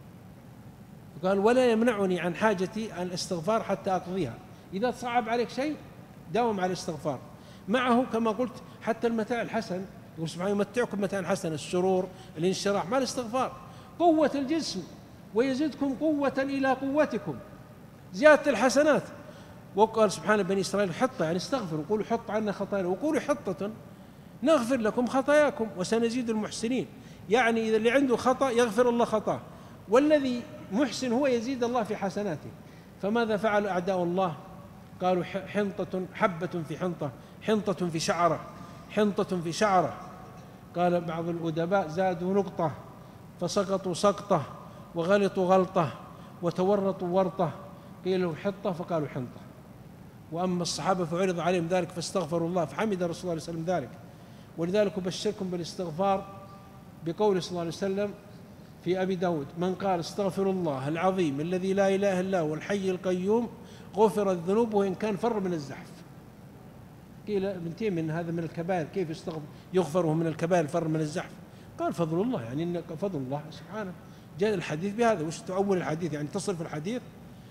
قال ولا يمنعني عن حاجتي عن الاستغفار حتى أقضيها. إذا تصعب عليك شيء داوم على الاستغفار. معه كما قلت حتى المتاع الحسن، يقول سبحانه يمتعكم متاع حسن، السرور الانشراح مع الاستغفار. قوة الجسم ويزيدكم قوة إلى قوتكم، زيادة الحسنات. وقال سبحانه بني إسرائيل حطة يعني استغفروا، قولوا حط عنا خطايانا، وقولوا حطة نغفر لكم خطاياكم وسنزيد المحسنين. يعني إذا اللي عنده خطأ يغفر الله خطأه، والذي محسن هو يزيد الله في حسناته. فماذا فعل أعداء الله؟ قالوا حنطة حبة في حنطة، حنطة في شعرة، حنطة في شعرة. قال بعض الأدباء زادوا نقطة فسقطوا سقطة وغلطوا غلطة وتورطوا ورطة. قيل له حطة فقالوا حنطة. وأما الصحابة فعرض عليهم ذلك فاستغفروا الله فحمد رسول الله صلى الله عليه وسلم ذلك. ولذلك أبشركم بالاستغفار بقول صلى الله عليه وسلم في أبي داود من قال استغفر الله العظيم الذي لا إله إلا هو الحي القيوم غفر الذنوب وإن كان فر من الزحف. قيل ابن تيمية إن هذا من الكبائر، كيف يستغفر يغفره من الكبائر فر من الزحف؟ قال فضل الله، يعني إن فضل الله سبحانه. جاء الحديث بهذا. وش تؤول الحديث؟ يعني تصرف الحديث.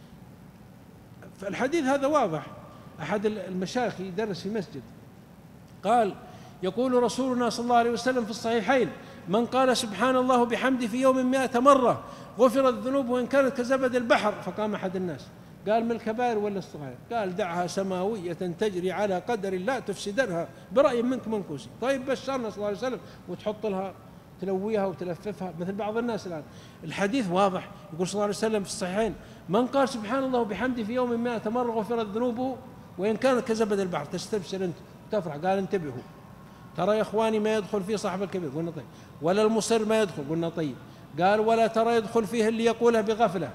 فالحديث هذا واضح. أحد المشايخ يدرس في مسجد قال يقول رسولنا صلى الله عليه وسلم في الصحيحين من قال سبحان الله بحمده في يوم مائة مرة غفرت الذنوب وإن كانت كزبد البحر. فقام أحد الناس قال من الكبائر ولا الصغائر؟ قال دعها سماوية تجري على قدر لا تفسدنها برأي منك منكوسي. طيب بشرنا صلى الله عليه وسلم وتحط لها تلويها وتلففها مثل بعض الناس الآن. الحديث واضح. يقول صلى الله عليه وسلم في الصحيحين من قال سبحان الله بحمده في يوم مائة مرة غفرت ذنوبه وإن كانت كزبد البحر. تستبشر أنت تفرح. قال انتبهوا ترى يا إخواني ما يدخل فيه صاحب الكبير. قلنا طيب. ولا المصر ما يدخل. قلنا طيب. قال ولا ترى يدخل فيه اللي يقوله بغفلة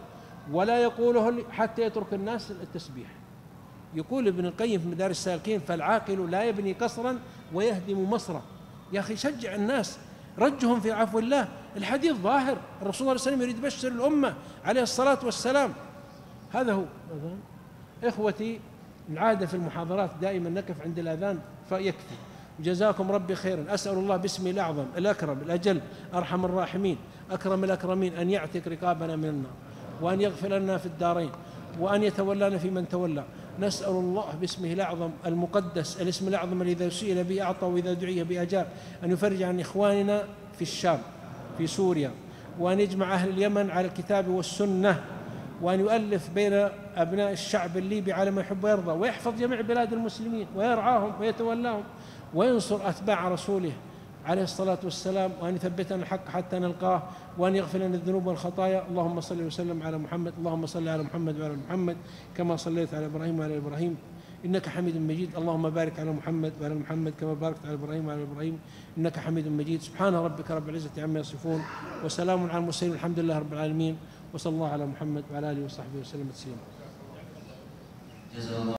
ولا يقوله حتى يترك الناس التسبيح. يقول ابن القيم في مدارج السالكين: فالعاقل لا يبني قصرا ويهدم مصرا. يا أخي شجع الناس، رجهم في عفو الله. الحديث ظاهر، الرسول صلى الله عليه وسلم يريد يبشر الأمة عليه الصلاة والسلام. هذا هو. إخوتي، العادة في المحاضرات دائما نقف عند الأذان فيكفي. جزاكم ربي خيرا. أسأل الله باسمه الأعظم الأكرم الأجل أرحم الراحمين أكرم الأكرمين أن يعتق رقابنا من النار، وأن يغفر لنا في الدارين، وأن يتولانا في من تولى. نسأل الله باسمه الأعظم المقدس الاسم الأعظم الذي إذا سئل به أعطى وإذا دعي به أجاب، أن يفرج عن إخواننا في الشام في سوريا، وأن يجمع أهل اليمن على الكتاب والسنة، وأن يؤلف بين أبناء الشعب الليبي على ما يحب ويرضى، ويحفظ جميع بلاد المسلمين ويرعاهم ويتولاهم، وينصر أتباع رسوله عليه الصلاة والسلام، وأن يثبتنا الحق حتى نلقاه، وأن يغفر لنا الذنوب والخطايا. اللهم صل وسلم على محمد. اللهم صل على محمد وعلى محمد كما صليت على إبراهيم وعلى إبراهيم إنك حميد مجيد. اللهم بارك على محمد وعلى محمد كما باركت على إبراهيم وعلى إبراهيم إنك حميد مجيد. سبحان ربك رب العزة عما يصفون، وسلام على المرسلين، الحمد لله رب العالمين، وصلى الله على محمد وعلى آله وصحبه وسلم تسليما.